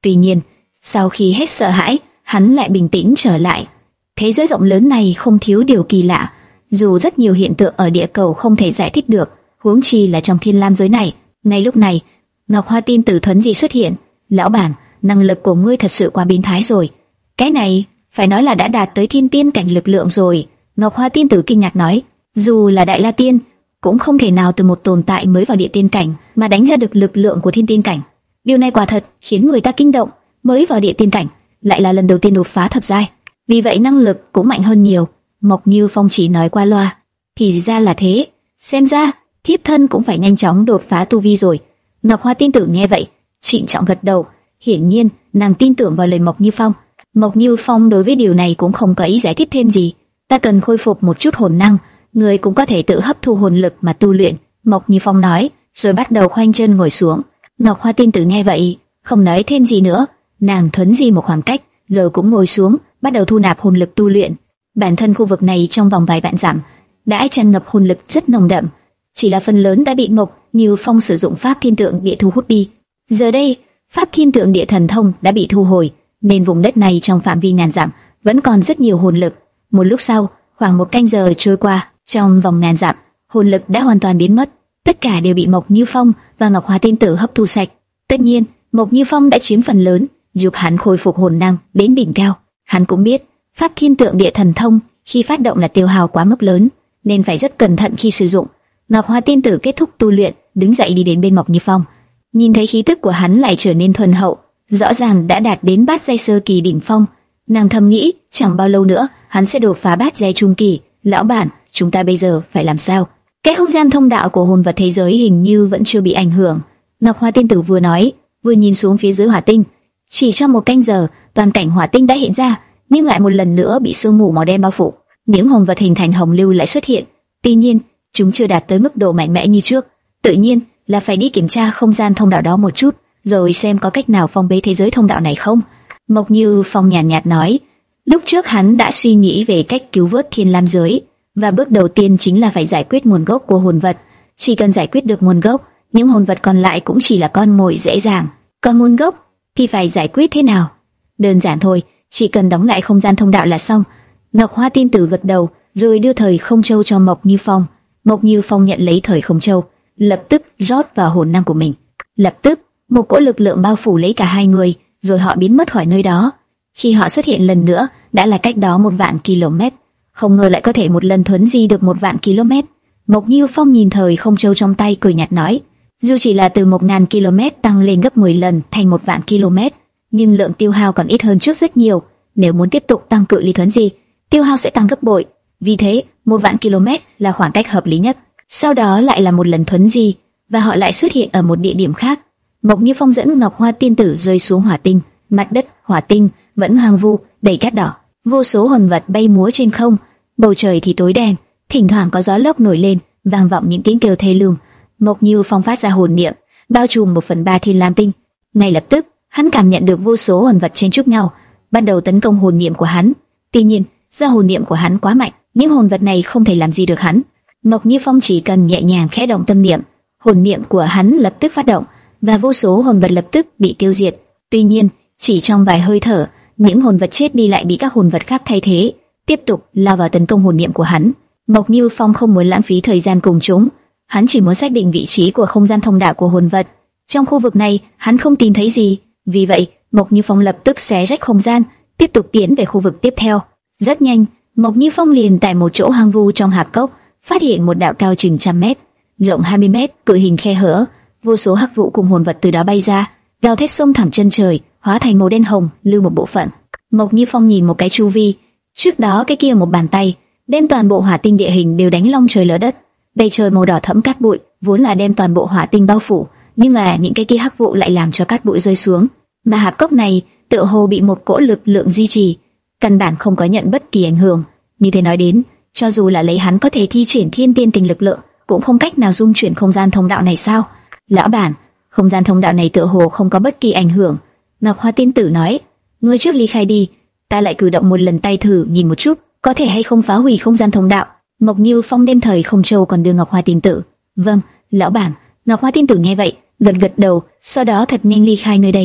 A: Tuy nhiên, sau khi hết sợ hãi, hắn lại bình tĩnh trở lại. Thế giới rộng lớn này không thiếu điều kỳ lạ, dù rất nhiều hiện tượng ở địa cầu không thể giải thích được, huống chi là trong Thiên Lam giới này. Ngay lúc này, Ngọc Hoa Tiên Tử thuấn di xuất hiện. Lão bản, năng lực của ngươi thật sự quá biến thái rồi. Cái này phải nói là đã đạt tới thiên tiên cảnh lực lượng rồi. Ngọc Hoa Tiên Tử kinh ngạc nói, dù là Đại La Tiên cũng không thể nào từ một tồn tại mới vào địa tiên cảnh mà đánh ra được lực lượng của thiên tiên cảnh. Điều này quả thật khiến người ta kinh động. Mới vào địa tiên cảnh, lại là lần đầu tiên đột phá thập giai, vì vậy năng lực cũng mạnh hơn nhiều. Mộc Như Phong chỉ nói qua loa, thì ra là thế. Xem ra thiếp thân cũng phải nhanh chóng đột phá tu vi rồi. Ngọc Hoa Tiên Tử nghe vậy, trịnh trọng gật đầu. Hiển nhiên nàng tin tưởng vào lời Mộc Như Phong. Mộc Như Phong đối với điều này cũng không có ý giải thích thêm gì. Ta cần khôi phục một chút hồn năng, người cũng có thể tự hấp thu hồn lực mà tu luyện. Mộc Như Phong nói, rồi bắt đầu khoanh chân ngồi xuống. Ngọc Hoa Tiên Tử nghe vậy, không nói thêm gì nữa. Nàng thuấn di một khoảng cách, rồi cũng ngồi xuống, bắt đầu thu nạp hồn lực tu luyện. Bản thân khu vực này trong vòng vài vạn dặm đã tràn ngập hồn lực rất nồng đậm, chỉ là phần lớn đã bị Mộc Như Phong sử dụng pháp thiên tượng địa thu hút đi. Giờ đây, pháp thiên tượng địa thần thông đã bị thu hồi, nên vùng đất này trong phạm vi ngàn dặm vẫn còn rất nhiều hồn lực. Một lúc sau, khoảng một canh giờ trôi qua, trong vòng ngàn dặm, hồn lực đã hoàn toàn biến mất, tất cả đều bị Mộc Như Phong và Ngọc Hoa Tiên Tử hấp thu sạch. Tất nhiên, Mộc Như Phong đã chiếm phần lớn, giúp hắn khôi phục hồn năng đến đỉnh cao. Hắn cũng biết, pháp thiên tượng địa thần thông khi phát động là tiêu hao quá mức lớn, nên phải rất cẩn thận khi sử dụng. Ngọc Hoa Tiên Tử kết thúc tu luyện, đứng dậy đi đến bên Mộc Như Phong, nhìn thấy khí tức của hắn lại trở nên thuần hậu, rõ ràng đã đạt đến bát giai sơ kỳ đỉnh phong. Nàng thầm nghĩ, chẳng bao lâu nữa hắn sẽ đột phá bát giai trung kỳ. Lão bản, chúng ta bây giờ phải làm sao? Cái không gian thông đạo của hồn vật thế giới hình như vẫn chưa bị ảnh hưởng. Ngọc Hoa Tiên Tử vừa nói, vừa nhìn xuống phía dưới hỏa tinh. Chỉ trong một canh giờ, toàn cảnh hỏa tinh đã hiện ra, nhưng lại một lần nữa bị sương mù màu đen bao phủ. Những hồn vật hình thành hồng lưu lại xuất hiện. Tuy nhiên, chúng chưa đạt tới mức độ mạnh mẽ như trước. Tự nhiên là phải đi kiểm tra không gian thông đạo đó một chút, rồi xem có cách nào phong bế thế giới thông đạo này không. Mộc Như Phong nhàn nhạt, nhạt nói, lúc trước hắn đã suy nghĩ về cách cứu vớt Thiên Lam giới, và bước đầu tiên chính là phải giải quyết nguồn gốc của hồn vật. Chỉ cần giải quyết được nguồn gốc, những hồn vật còn lại cũng chỉ là con mồi dễ dàng. Còn nguồn gốc thì phải giải quyết thế nào? Đơn giản thôi, chỉ cần đóng lại không gian thông đạo là xong. Ngọc Hoa Tiên Tử gật đầu, rồi đưa thời không châu cho Mộc Như Phong. Mộc Như Phong nhận lấy thời không châu, lập tức rót vào hồn năng của mình. Lập tức, một cỗ lực lượng bao phủ lấy cả hai người, rồi họ biến mất khỏi nơi đó. Khi họ xuất hiện lần nữa, đã là cách đó một vạn km. Không ngờ lại có thể một lần thuấn di được một vạn km. Mộc Như Phong nhìn thời không châu trong tay cười nhạt nói, dù chỉ là từ một ngàn km tăng lên gấp mười lần thành một vạn km, nhưng lượng tiêu hao còn ít hơn trước rất nhiều. Nếu muốn tiếp tục tăng cự ly thuấn di, tiêu hao sẽ tăng gấp bội. Vì thế, một vạn km là khoảng cách hợp lý nhất. Sau đó lại là một lần thuấn di, và họ lại xuất hiện ở một địa điểm khác. Mộc Như Phong dẫn Ngọc Hoa Tiên Tử rơi xuống hỏa tinh. Mặt đất hỏa tinh vẫn hoang vu, đầy cát đỏ, vô số hồn vật bay múa trên không. Bầu trời thì tối đen, thỉnh thoảng có gió lốc nổi lên, vang vọng những tiếng kêu thê lương. Mộc Như Phong phát ra hồn niệm, bao trùm một phần ba Thiên Lam tinh. Ngay lập tức, hắn cảm nhận được vô số hồn vật chen chúc nhau, bắt đầu tấn công hồn niệm của hắn. Tuy nhiên, do hồn niệm của hắn quá mạnh, những hồn vật này không thể làm gì được hắn. Mộc Như Phong chỉ cần nhẹ nhàng khẽ động tâm niệm, hồn niệm của hắn lập tức phát động, và vô số hồn vật lập tức bị tiêu diệt. Tuy nhiên, chỉ trong vài hơi thở, những hồn vật chết đi lại bị các hồn vật khác thay thế, tiếp tục lao vào tấn công hồn niệm của hắn. Mộc Như Phong không muốn lãng phí thời gian cùng chúng, hắn chỉ muốn xác định vị trí của không gian thông đạo của hồn vật. Trong khu vực này, hắn không tìm thấy gì, vì vậy Mộc Như Phong lập tức xé rách không gian, tiếp tục tiến về khu vực tiếp theo. Rất nhanh, Mộc Như Phong liền tại một chỗ hoang vu trong hạp cốc phát hiện một đạo cao chừng trăm mét, rộng hai mươi mét, cự hình khe hở, vô số hắc vụ cùng hồn vật từ đó bay ra, gào thét xông thẳng chân trời, hóa thành màu đen hồng, lưu một bộ phận. Mộc Như Phong nhìn một cái chu vi, trước đó cái kia một bàn tay đem toàn bộ hỏa tinh địa hình đều đánh long trời lở đất. Đầy trời màu đỏ thẫm cát bụi vốn là đem toàn bộ hỏa tinh bao phủ, nhưng mà những cái kia hắc vụ lại làm cho cát bụi rơi xuống. Mà hạp cốc này tựa hồ bị một cỗ lực lượng duy trì, căn bản không có nhận bất kỳ ảnh hưởng. Như thế nói đến, cho dù là lấy hắn có thể thi triển thiên tiên tình lực lượng, cũng không cách nào dung chuyển không gian thông đạo này sao? Lão bản, không gian thông đạo này tựa hồ không có bất kỳ ảnh hưởng. Ngọc Hoa Tiên Tử nói, ngươi trước ly khai đi, ta lại cử động một lần tay thử nhìn một chút, có thể hay không phá hủy không gian thông đạo. Mộc Như Phong đem thời không châu còn đưa Ngọc Hoa Tiên Tử. Vâng, lão bản. Ngọc Hoa Tiên Tử nghe vậy, gật gật đầu, sau đó thật nhanh ly khai nơi đây.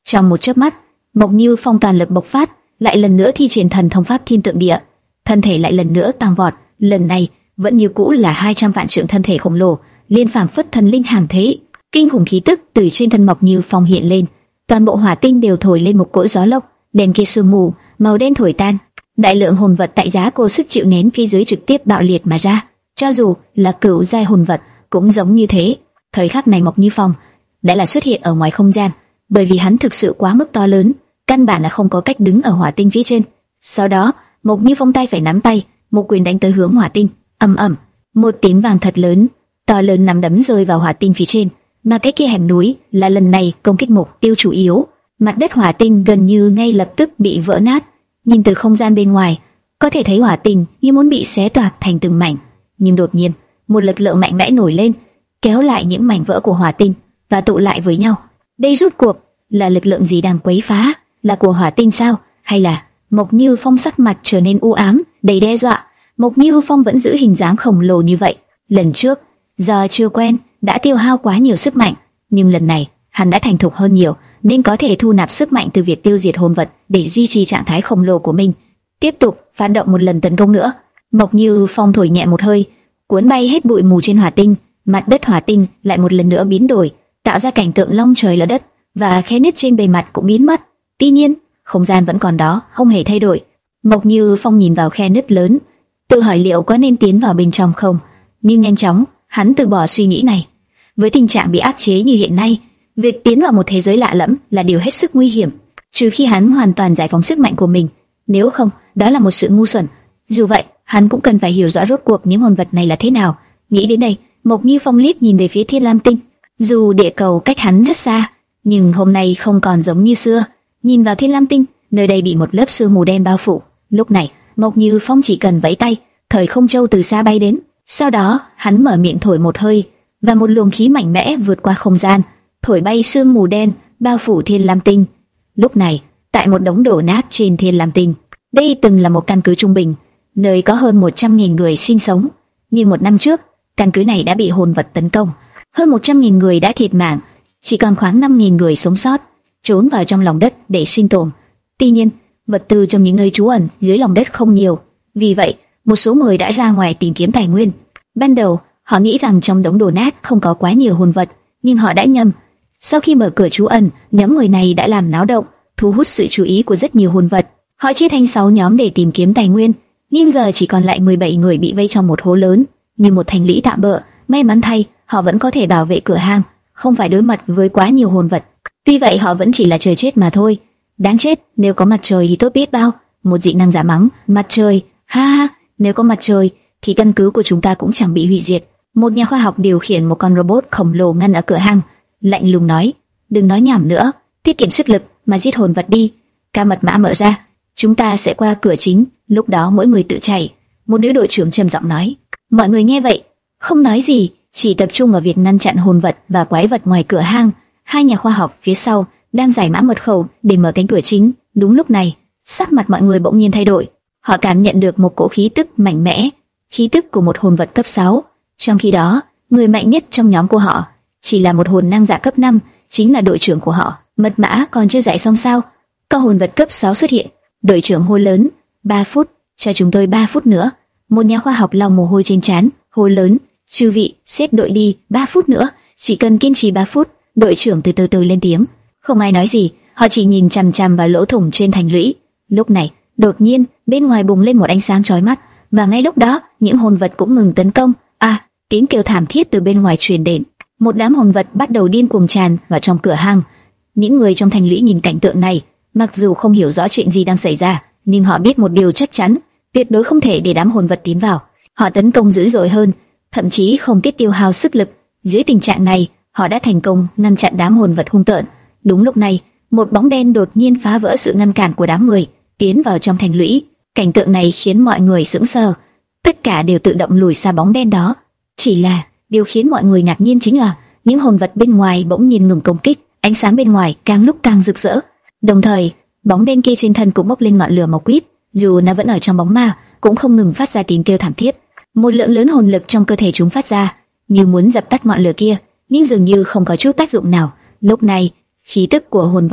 A: Trong một chớp mắt, Mộc Như Phong toàn lực bộc phát, lại lần nữa thi triển thần thông pháp thiên tượng địa, thân thể lại lần nữa tăng vọt, lần này vẫn như cũ là hai trăm vạn trượng thân thể khổng lồ, liên phàm phất thần linh hàng thế. Kinh khủng khí tức từ trên thân Mộc Như Phong hiện lên, toàn bộ hỏa tinh đều thổi lên một cỗ gió lốc, đèn kia sương mù màu đen thổi tan, đại lượng hồn vật tại giá cô sức chịu nén phía dưới trực tiếp bạo liệt mà ra. Cho dù là cửu giai hồn vật cũng giống như thế. Thời khắc này Mộc Như Phong đã là xuất hiện ở ngoài không gian, bởi vì hắn thực sự quá mức to lớn, căn bản là không có cách đứng ở hỏa tinh phía trên. Sau đó, Mộc Như Phong tay phải nắm tay, một quyền đánh tới hướng hỏa tinh. Ầm ầm, một tiếng vang thật lớn, to lớn nắm đấm rơi vào hỏa tinh phía trên, mà cái kia hẻm núi là lần này công kích mục tiêu chủ yếu. Mặt đất hỏa tinh gần như ngay lập tức bị vỡ nát. Nhìn từ không gian bên ngoài, có thể thấy hỏa tinh như muốn bị xé toạc thành từng mảnh. Nhưng đột nhiên, một lực lượng mạnh mẽ nổi lên, kéo lại những mảnh vỡ của hỏa tinh và tụ lại với nhau. Đây rốt cuộc là lực lượng gì đang quấy phá? Là của hỏa tinh sao? Hay là... Mộc Như Phong sắc mặt trở nên u ám, đầy đe dọa. Mộc Như Phong vẫn giữ hình dáng khổng lồ như vậy. Lần trước, do chưa quen, đã tiêu hao quá nhiều sức mạnh, nhưng lần này hắn đã thành thục hơn nhiều, nên có thể thu nạp sức mạnh từ việc tiêu diệt hồn vật để duy trì trạng thái khổng lồ của mình. Tiếp tục phát động một lần tấn công nữa. Mộc Như Phong thổi nhẹ một hơi, cuốn bay hết bụi mù trên hỏa tinh. Mặt đất hỏa tinh lại một lần nữa biến đổi, tạo ra cảnh tượng long trời lở đất, và khe nứt trên bề mặt cũng biến mất. Tuy nhiên, không gian vẫn còn đó, không hề thay đổi. Mộc Như Phong nhìn vào khe nứt lớn, tự hỏi liệu có nên tiến vào bên trong không. Nhưng nhanh chóng, hắn từ bỏ suy nghĩ này. Với tình trạng bị áp chế như hiện nay, việc tiến vào một thế giới lạ lẫm là điều hết sức nguy hiểm, trừ khi hắn hoàn toàn giải phóng sức mạnh của mình. Nếu không, đó là một sự ngu xuẩn. Dù vậy, hắn cũng cần phải hiểu rõ rốt cuộc những hồn vật này là thế nào. Nghĩ đến đây, Mộc Như Phong liếc nhìn về phía Thiên Lam Tinh. Dù địa cầu cách hắn rất xa, nhưng hôm nay không còn giống như xưa. Nhìn vào Thiên Lam Tinh, nơi đây bị một lớp sương mù đen bao phủ. Lúc này, Mộc Như Phong chỉ cần vẫy tay, thời không châu từ xa bay đến. Sau đó, hắn mở miệng thổi một hơi, và một luồng khí mạnh mẽ vượt qua không gian, thổi bay sương mù đen bao phủ Thiên Lam Tinh. Lúc này, tại một đống đổ nát trên Thiên Lam Tinh, đây từng là một căn cứ trung bình, nơi có hơn một trăm nghìn người sinh sống. Nhưng một năm trước, căn cứ này đã bị hồn vật tấn công, hơn một trăm nghìn người đã thiệt mạng, chỉ còn khoảng năm nghìn người sống sót, trốn vào trong lòng đất để sinh tồn. Tuy nhiên, vật tư trong những nơi trú ẩn dưới lòng đất không nhiều, vì vậy một số người đã ra ngoài tìm kiếm tài nguyên. Ban đầu, họ nghĩ rằng trong đống đổ nát không có quá nhiều hồn vật, nhưng họ đã nhầm. Sau khi mở cửa trú ẩn, nhóm người này đã làm náo động, thu hút sự chú ý của rất nhiều hồn vật. Họ chia thành sáu nhóm để tìm kiếm tài nguyên, nhưng giờ chỉ còn lại mười bảy người bị vây trong một hố lớn, như một thành lũy tạm bợ. May mắn thay, họ vẫn có thể bảo vệ cửa hang, không phải đối mặt với quá nhiều hồn vật. Tuy vậy, họ vẫn chỉ là trời chết mà thôi. Đáng chết, nếu có mặt trời thì tốt biết bao. Một dị năng giả mắng, mặt trời, ha ha, nếu có mặt trời thì căn cứ của chúng ta cũng chẳng bị hủy diệt. Một nhà khoa học điều khiển một con robot khổng lồ ngăn ở cửa hang, lạnh lùng nói, đừng nói nhảm nữa, tiết kiệm sức lực mà giết hồn vật đi. Ca mật mã mở ra, chúng ta sẽ qua cửa chính, lúc đó mỗi người tự chạy. Một nữ đội trưởng trầm giọng nói. Mọi người nghe vậy, không nói gì, chỉ tập trung vào việc ngăn chặn hồn vật và quái vật ngoài cửa hang. Hai nhà khoa học phía sau đang giải mã mật khẩu để mở cánh cửa chính. Đúng lúc này, sắc mặt mọi người bỗng nhiên thay đổi. Họ cảm nhận được một cỗ khí tức mạnh mẽ, khí tức của một hồn vật cấp sáu. Trong khi đó, người mạnh nhất trong nhóm của họ chỉ là một hồn năng giả cấp năm, chính là đội trưởng của họ. Mật mã còn chưa giải xong sao? Có hồn vật cấp sáu xuất hiện. Đội trưởng hô lớn, ba phút, cho chúng tôi ba phút nữa. Một nhà khoa học lau mồ hôi trên trán, hô lớn, chư vị, xếp đội đi, ba phút nữa, chỉ cần kiên trì ba phút. Đội trưởng từ từ từ lên tiếng. Không ai nói gì, họ chỉ nhìn chằm chằm vào lỗ thủng trên thành lũy. Lúc này, đột nhiên, bên ngoài bùng lên một ánh sáng chói mắt, và ngay lúc đó, những hồn vật cũng ngừng tấn công. À, tiếng kêu thảm thiết từ bên ngoài truyền đến. Một đám hồn vật bắt đầu điên cuồng tràn vào trong cửa hang. Những người trong thành lũy nhìn cảnh tượng này, mặc dù không hiểu rõ chuyện gì đang xảy ra, nhưng họ biết một điều chắc chắn, tuyệt đối không thể để đám hồn vật tiến vào. Họ tấn công dữ dội hơn, thậm chí không tiếc tiêu hao sức lực. Dưới tình trạng này, họ đã thành công ngăn chặn đám hồn vật hung tợn. Đúng lúc này, một bóng đen đột nhiên phá vỡ sự ngăn cản của đám người, tiến vào trong thành lũy. Cảnh tượng này khiến mọi người sững sờ, tất cả đều tự động lùi xa bóng đen đó. Chỉ là điều khiến mọi người ngạc nhiên chính là những hồn vật bên ngoài bỗng nhiên ngừng công kích, ánh sáng bên ngoài càng lúc càng rực rỡ. Đồng thời, bóng đen kia trên thân cũng bốc lên ngọn lửa màu quýt, dù nó vẫn ở trong bóng ma, cũng không ngừng phát ra tiếng kêu thảm thiết. Một lượng lớn hồn lực trong cơ thể chúng phát ra, như muốn dập tắt ngọn lửa kia, nhưng dường như không có chút tác dụng nào. Lúc này, khí tức của hồn vật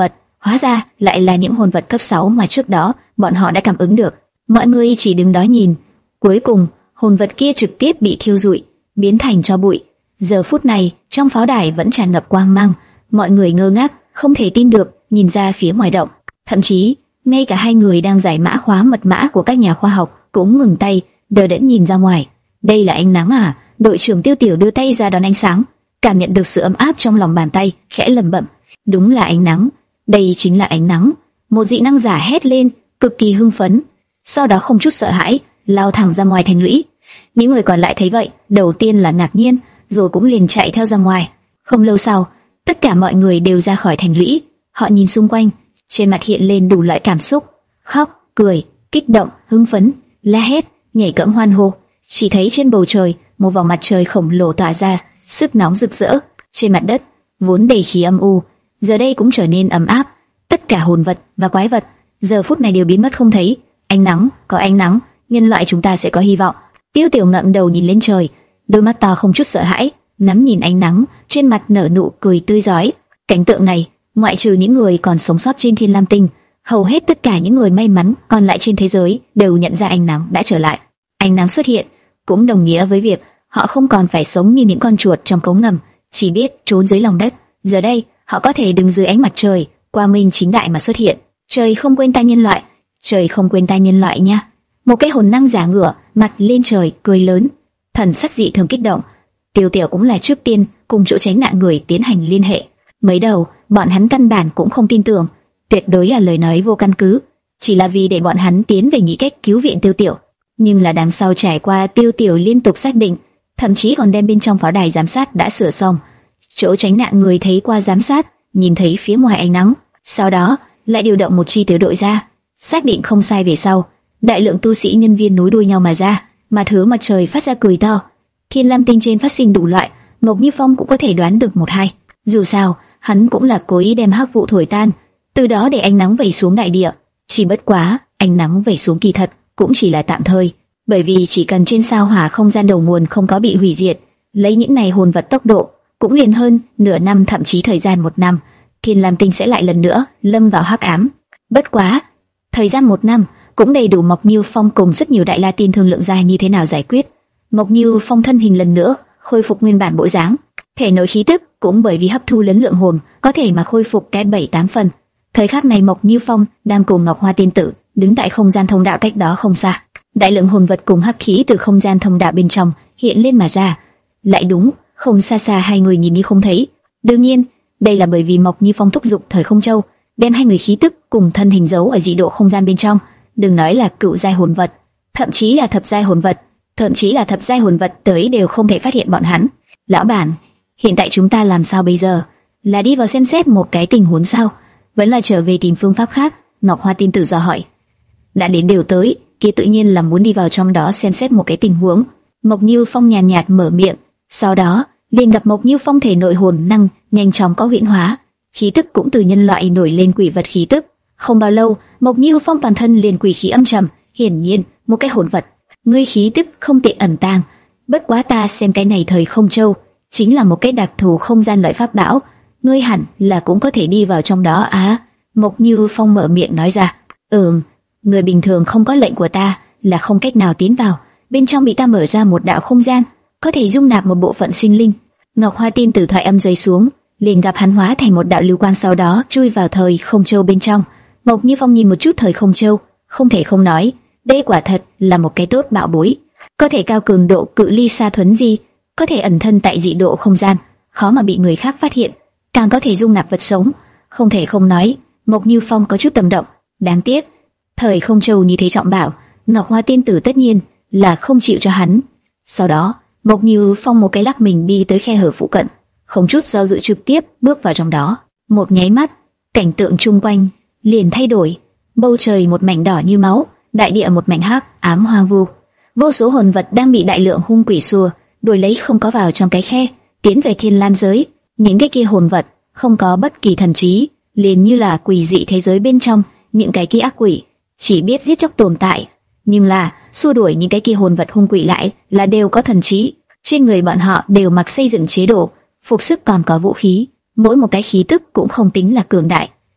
A: Hóa ra lại là những hồn vật cấp sáu mà trước đó bọn họ đã cảm ứng được. Mọi người chỉ đứng đó nhìn. Cuối cùng, hồn vật kia trực tiếp bị thiêu rụi, biến thành tro bụi. Giờ phút này, trong pháo đài vẫn tràn ngập quang mang. Mọi người ngơ ngác, không thể tin được, nhìn ra phía ngoài động. Thậm chí, ngay cả hai người đang giải mã khóa mật mã của các nhà khoa học cũng ngừng tay, đờ đẫn nhìn ra ngoài. Đây là ánh nắng à? Đội trưởng Tiêu Tiểu đưa tay ra đón ánh sáng, cảm nhận được sự ấm áp trong lòng bàn tay, khẽ lẩm bẩm, đúng là ánh nắng, đây chính là ánh nắng. Một dị năng giả hét lên, cực kỳ hưng phấn, sau đó không chút sợ hãi, lao thẳng ra ngoài thành lũy. Những người còn lại thấy vậy, đầu tiên là ngạc nhiên, rồi cũng liền chạy theo ra ngoài. Không lâu sau, tất cả mọi người đều ra khỏi thành lũy. Họ nhìn xung quanh, trên mặt hiện lên đủ loại cảm xúc: khóc, cười, kích động, hưng phấn, la hét, nhảy cẫng hoan hô. Chỉ thấy trên bầu trời, một vòng mặt trời khổng lồ tỏa ra sức nóng rực rỡ. Trên mặt đất vốn đầy khí âm u, giờ đây cũng trở nên ấm áp. Tất cả hồn vật và quái vật giờ phút này đều biến mất không thấy. Ánh nắng, có ánh nắng, nhân loại chúng ta sẽ có hy vọng. Tiêu Tiểu ngẩng đầu nhìn lên trời, đôi mắt to không chút sợ hãi, nắm nhìn ánh nắng, trên mặt nở nụ cười tươi rói. Cảnh tượng này, ngoại trừ những người còn sống sót trên Thiên Lam Tinh, hầu hết tất cả những người may mắn còn lại trên thế giới đều nhận ra ánh nắng đã trở lại. Ánh nắng xuất hiện cũng đồng nghĩa với việc họ không còn phải sống như những con chuột trong cống ngầm, chỉ biết trốn dưới lòng đất. Giờ đây, họ có thể đứng dưới ánh mặt trời, quang minh chính đại mà xuất hiện. Trời không quên ta nhân loại, trời không quên ta nhân loại nha. Một cái hồn năng giả ngửa mặt lên trời cười lớn, thần sắc dị thường kích động. Tiêu Tiểu cũng là trước tiên cùng chỗ tránh nạn người tiến hành liên hệ. Mới đầu, bọn hắn căn bản cũng không tin tưởng, tuyệt đối là lời nói vô căn cứ, chỉ là vì để bọn hắn tiến về nghĩ cách cứu viện Tiêu Tiểu. Nhưng là đằng sau trải qua Tiêu Tiểu liên tục xác định, thậm chí còn đem bên trong pháo đài giám sát đã sửa xong. Chỗ tránh nạn người thấy qua giám sát, nhìn thấy phía ngoài ánh nắng, sau đó lại điều động một chi tiểu đội ra, xác định không sai về sau, đại lượng tu sĩ nhân viên nối đuôi nhau mà ra, mà thứ mặt trời phát ra cười to. Thiên Lam Tinh trên phát sinh đủ loại, Mộc Như Phong cũng có thể đoán được một hai. Dù sao, hắn cũng là cố ý đem hắc vụ thổi tan, từ đó để ánh nắng vẩy xuống đại địa. Chỉ bất quá, ánh nắng vẩy xuống kỳ thật cũng chỉ là tạm thời, bởi vì chỉ cần trên sao hỏa không gian đầu nguồn không có bị hủy diệt, lấy những này hồn vật tốc độ cũng liền hơn nửa năm, thậm chí thời gian một năm, Thiên Lam Tinh sẽ lại lần nữa lâm vào hắc ám. Bất quá, thời gian một năm cũng đầy đủ Mộc Như Phong cùng rất nhiều đại la tiên thương lượng ra như thế nào giải quyết. Mộc Như Phong thân hình lần nữa khôi phục nguyên bản bộ dáng, thể nội khí tức cũng bởi vì hấp thu lớn lượng hồn có thể mà khôi phục cái bảy tám phần. Thời khắc này Mộc Như Phong đang cùng Ngọc Hoa tiên tử đứng tại không gian thông đạo cách đó không xa. Đại lượng hồn vật cùng hắc khí từ không gian thông đạo bên trong hiện lên mà ra. Lại đúng, không xa xa hai người nhìn như không thấy. Đương nhiên, đây là bởi vì Mộc Như Phong thúc giục thời không châu, đem hai người khí tức cùng thân hình giấu ở dị độ không gian bên trong. Đừng nói là cựu giai hồn vật, thậm chí là thập giai hồn vật, thậm chí là thập giai hồn vật tới đều không thể phát hiện bọn hắn. Lão bản, hiện tại chúng ta làm sao bây giờ? Là đi vào xem xét một cái tình huống sao? Vẫn là trở về tìm phương pháp khác? Ngọc Hoa tiên tử dò hỏi. Đã đến đều tới, kia tự nhiên là muốn đi vào trong đó xem xét một cái tình huống. Mộc Như Phong nhàn nhạt, nhạt mở miệng, sau đó liền gặp Mộc Như Phong thể nội hồn năng nhanh chóng có huyễn hóa, khí tức cũng từ nhân loại nổi lên quỷ vật khí tức. Không bao lâu, Mộc Như Phong toàn thân liền quỷ khí âm trầm, hiển nhiên một cái hồn vật. Ngươi khí tức không tiện ẩn tàng, bất quá ta xem cái này thời không châu chính là một cái đặc thù không gian loại pháp bảo, ngươi hẳn là cũng có thể đi vào trong đó á. À, Mộc Như Phong mở miệng nói ra. Ừm, người bình thường không có lệnh của ta là không cách nào tiến vào. Bên trong bị ta mở ra một đạo không gian, có thể dung nạp một bộ phận sinh linh. Ngọc Hoa tiên tử thoại âm rơi xuống, liền gặp hắn hóa thành một đạo lưu quang, sau đó chui vào thời không châu bên trong. Mộc Như Phong nhìn một chút thời không châu, không thể không nói, đây quả thật là một cái tốt bảo bối. Có thể cao cường độ cự ly xa thuấn di, có thể ẩn thân tại dị độ không gian, khó mà bị người khác phát hiện, càng có thể dung nạp vật sống. Không thể không nói, Mộc Như Phong có chút tâm động. Đáng tiếc, thời không châu như thế trọng bảo, Ngọc Hoa tiên tử tất nhiên là không chịu cho hắn. Sau đó, Mộc Như Phong một cái lắc mình đi tới khe hở phụ cận, không chút do dự trực tiếp bước vào trong đó. Một nháy mắt, cảnh tượng chung quanh liền thay đổi, bầu trời một mảnh đỏ như máu, đại địa một mảnh hắc ám hoang vu. Vô số hồn vật đang bị đại lượng hung quỷ xua đuổi lấy không có vào trong cái khe, tiến về Thiên Lam giới. Những cái kia hồn vật không có bất kỳ thần trí, liền như là quỷ dị thế giới bên trong những cái kia ác quỷ, chỉ biết giết chóc tồn tại. Nhưng là xua đuổi những cái kia hồn vật hung quỷ lại là đều có thần trí. Trên người bọn họ đều mặc xây dựng chế độ, phục sức còn có vũ khí, mỗi một cái khí tức cũng không tính là cường đại,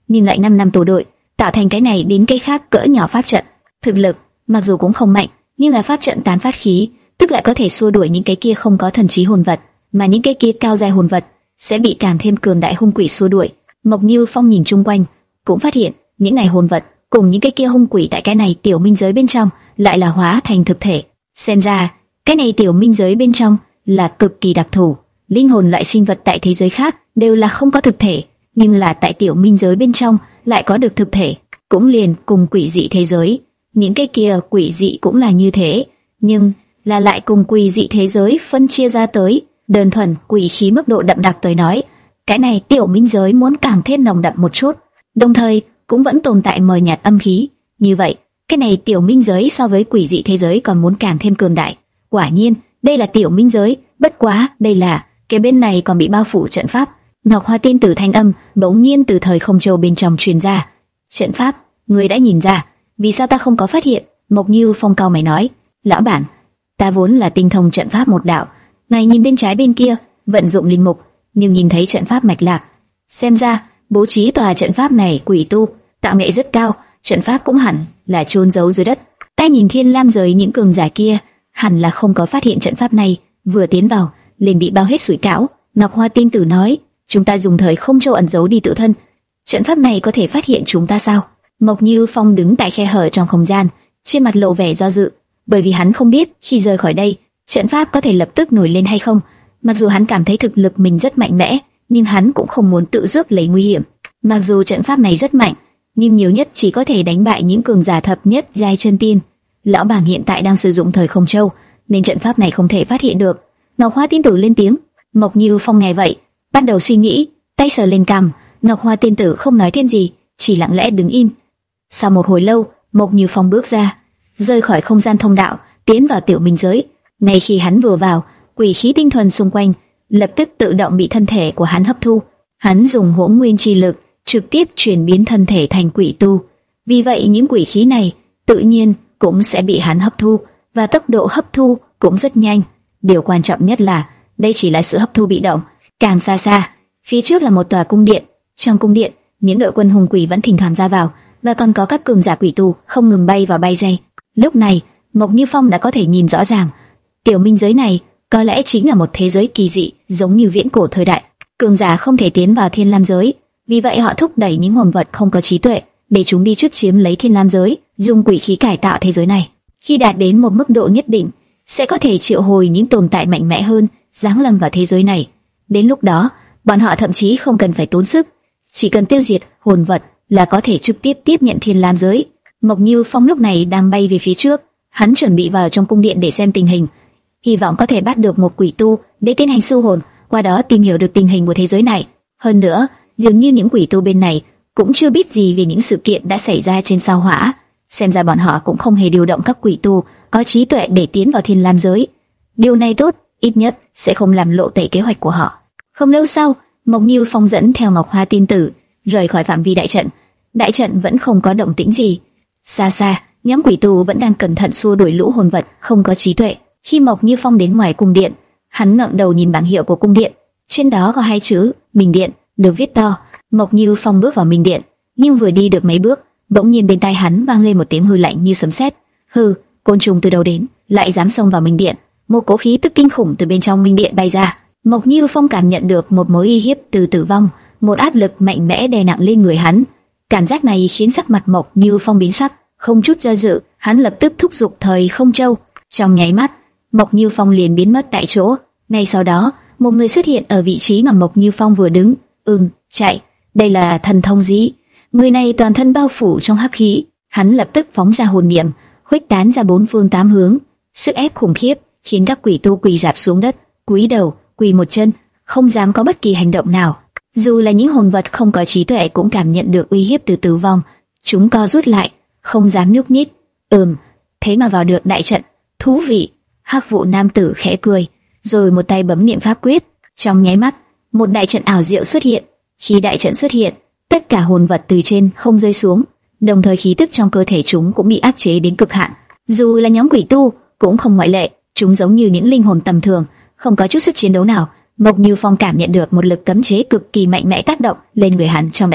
A: nhưng lại năm năm tổ đội, tạo thành cái này đến cái khác cỡ nhỏ pháp trận. Thực lực mặc dù cũng không mạnh, nhưng là pháp trận tán phát khí, tức lại có thể xua đuổi những cái kia không có thần trí hồn vật, mà những cái kia cao giai hồn vật sẽ bị càng thêm cường đại hung quỷ xua đuổi. Mộc Như Phong nhìn chung quanh, cũng phát hiện những này hồn vật cùng những cái kia hung quỷ tại cái này tiểu minh giới bên trong lại là hóa thành thực thể. Xem ra cái này tiểu minh giới bên trong là cực kỳ đặc thù, linh hồn loại sinh vật tại thế giới khác đều là không có thực thể, nhưng là tại tiểu minh giới bên trong lại có được thực thể, cũng liền cùng quỷ dị thế giới. Những cái kia quỷ dị cũng là như thế, nhưng là lại cùng quỷ dị thế giới phân chia ra tới. Đơn thuần quỷ khí mức độ đậm đặc tới nói, cái này tiểu minh giới muốn càng thêm nồng đậm một chút, đồng thời cũng vẫn tồn tại mờ nhạt âm khí. Như vậy, cái này tiểu minh giới so với quỷ dị thế giới còn muốn càng thêm cường đại. Quả nhiên, đây là tiểu minh giới, bất quá đây là cái bên này còn bị bao phủ trận pháp. Ngọc Hoa tiên tử thanh âm bỗng nhiên từ thời không châu bên trong truyền ra. Trận pháp, người đã nhìn ra, vì sao ta không có phát hiện? Mộc Như Phong cao mày nói, lão bản, ta vốn là tinh thông trận pháp một đạo, ngài nhìn bên trái bên kia, vận dụng linh mục, nhưng nhìn thấy trận pháp mạch lạc. Xem ra bố trí tòa trận pháp này quỷ tu tạo nghệ rất cao, trận pháp cũng hẳn là chôn giấu dưới đất. Ta nhìn Thiên Lam giới những cường giả kia, hẳn là không có phát hiện trận pháp này, vừa tiến vào liền bị bao hết sủi cảo. Ngọc Hoa tiên tử nói, chúng ta dùng thời không châu ẩn giấu đi tự thân, trận pháp này có thể phát hiện chúng ta sao? Mộc Như Phong đứng tại khe hở trong không gian, trên mặt lộ vẻ do dự, bởi vì hắn không biết khi rời khỏi đây, trận pháp có thể lập tức nổi lên hay không. Mặc dù hắn cảm thấy thực lực mình rất mạnh mẽ, nhưng hắn cũng không muốn tự rước lấy nguy hiểm. Mặc dù trận pháp này rất mạnh, nhưng nhiều nhất chỉ có thể đánh bại những cường giả thập nhất giai chân tiên. Lão bản hiện tại đang sử dụng thời không châu, nên trận pháp này không thể phát hiện được. Ngọc Hoa tiên tử lên tiếng. Mộc Như Phong nghe vậy, bắt đầu suy nghĩ, tay sờ lên cằm. Ngọc Hoa tiên tử không nói thêm gì, chỉ lặng lẽ đứng im. Sau một hồi lâu, Mộc Như Phong bước ra, rời khỏi không gian thông đạo, tiến vào tiểu minh giới. Ngay khi hắn vừa vào, quỷ khí tinh thuần xung quanh lập tức tự động bị thân thể của hắn hấp thu. Hắn dùng hỗn nguyên chi lực trực tiếp chuyển biến thân thể thành quỷ tu, vì vậy những quỷ khí này tự nhiên cũng sẽ bị hắn hấp thu, và tốc độ hấp thu cũng rất nhanh. Điều quan trọng nhất là đây chỉ là sự hấp thu bị động. Càng xa xa, phía trước là một tòa cung điện. Trong cung điện, những đội quân hùng quỷ vẫn thỉnh thoảng ra vào, và còn có các cường giả quỷ tu không ngừng bay vào bay ra. Lúc này, Mộc Như Phong đã có thể nhìn rõ ràng, tiểu minh giới này có lẽ chính là một thế giới kỳ dị, giống như viễn cổ thời đại. Cường giả không thể tiến vào Thiên Lam giới, vì vậy họ thúc đẩy những hồn vật không có trí tuệ để chúng đi trước chiếm lấy Thiên Lam giới, dùng quỷ khí cải tạo thế giới này. Khi đạt đến một mức độ nhất định, sẽ có thể triệu hồi những tồn tại mạnh mẽ hơn giáng lâm vào thế giới này. Đến lúc đó, bọn họ thậm chí không cần phải tốn sức, chỉ cần tiêu diệt hồn vật là có thể trực tiếp tiếp nhận Thiên Lam giới. Mộc Như Phong lúc này đang bay về phía trước, hắn chuẩn bị vào trong cung điện để xem tình hình, hy vọng có thể bắt được một quỷ tu để tiến hành siêu hồn, qua đó tìm hiểu được tình hình của thế giới này. Hơn nữa, dường như những quỷ tu bên này cũng chưa biết gì về những sự kiện đã xảy ra trên sao Hỏa, xem ra bọn họ cũng không hề điều động các quỷ tu có trí tuệ để tiến vào Thiên Lam giới. Điều này tốt, ít nhất sẽ không làm lộ tẩy kế hoạch của họ. Không lâu sau, Mộc Như Phong dẫn theo Ngọc Hoa tiên tử rời khỏi phạm vi đại trận. Đại trận vẫn không có động tĩnh gì. Xa xa, nhóm quỷ tu vẫn đang cẩn thận xua đuổi lũ hồn vật không có trí tuệ. Khi Mộc Như Phong đến ngoài cung điện, hắn ngẩng đầu nhìn bảng hiệu của cung điện, trên đó có hai chữ Minh Điện được viết to. Mộc Như Phong bước vào Minh Điện, nhưng vừa đi được mấy bước, bỗng nhiên bên tai hắn vang lên một tiếng hư lạnh như sấm sét. Hừ, côn trùng từ đâu đến, lại dám xông vào Minh Điện? Một cỗ khí tức kinh khủng từ bên trong Minh Điện bay ra. Mộc Như Phong cảm nhận được một mối uy hiếp từ tử vong, một áp lực mạnh mẽ đè nặng lên người hắn. Cảm giác này khiến sắc mặt Mộc Như Phong biến sắc, không chút do dự, hắn lập tức thúc giục thời không châu. Trong nháy mắt, Mộc Như Phong liền biến mất tại chỗ. Ngay sau đó, một người xuất hiện ở vị trí mà Mộc Như Phong vừa đứng. Ừm, chạy, đây là thần thông gì? Người này toàn thân bao phủ trong hắc khí, hắn lập tức phóng ra hồn niệm, khuếch tán ra bốn phương tám hướng, sức ép khủng khiếp khiến các quỷ tu quỳ rạp xuống đất, cúi đầu, quỳ một chân, không dám có bất kỳ hành động nào. Dù là những hồn vật không có trí tuệ cũng cảm nhận được uy hiếp từ tử vong, chúng co rút lại, không dám nhúc nhích. Ừm, thế mà vào được đại trận, thú vị. Hắc vụ nam tử khẽ cười, rồi một tay bấm niệm pháp quyết, trong nháy mắt, một đại trận ảo diệu xuất hiện. Khi đại trận xuất hiện, tất cả hồn vật từ trên không rơi xuống, đồng thời khí tức trong cơ thể chúng cũng bị áp chế đến cực hạn. Dù là nhóm quỷ tu cũng không ngoại lệ, chúng giống như những linh hồn tầm thường, không có chút sức chiến đấu nào. Mộc Như Phong cảm nhận được một lực cấm chế cực kỳ mạnh mẽ tác động lên người hắn trong đại trận.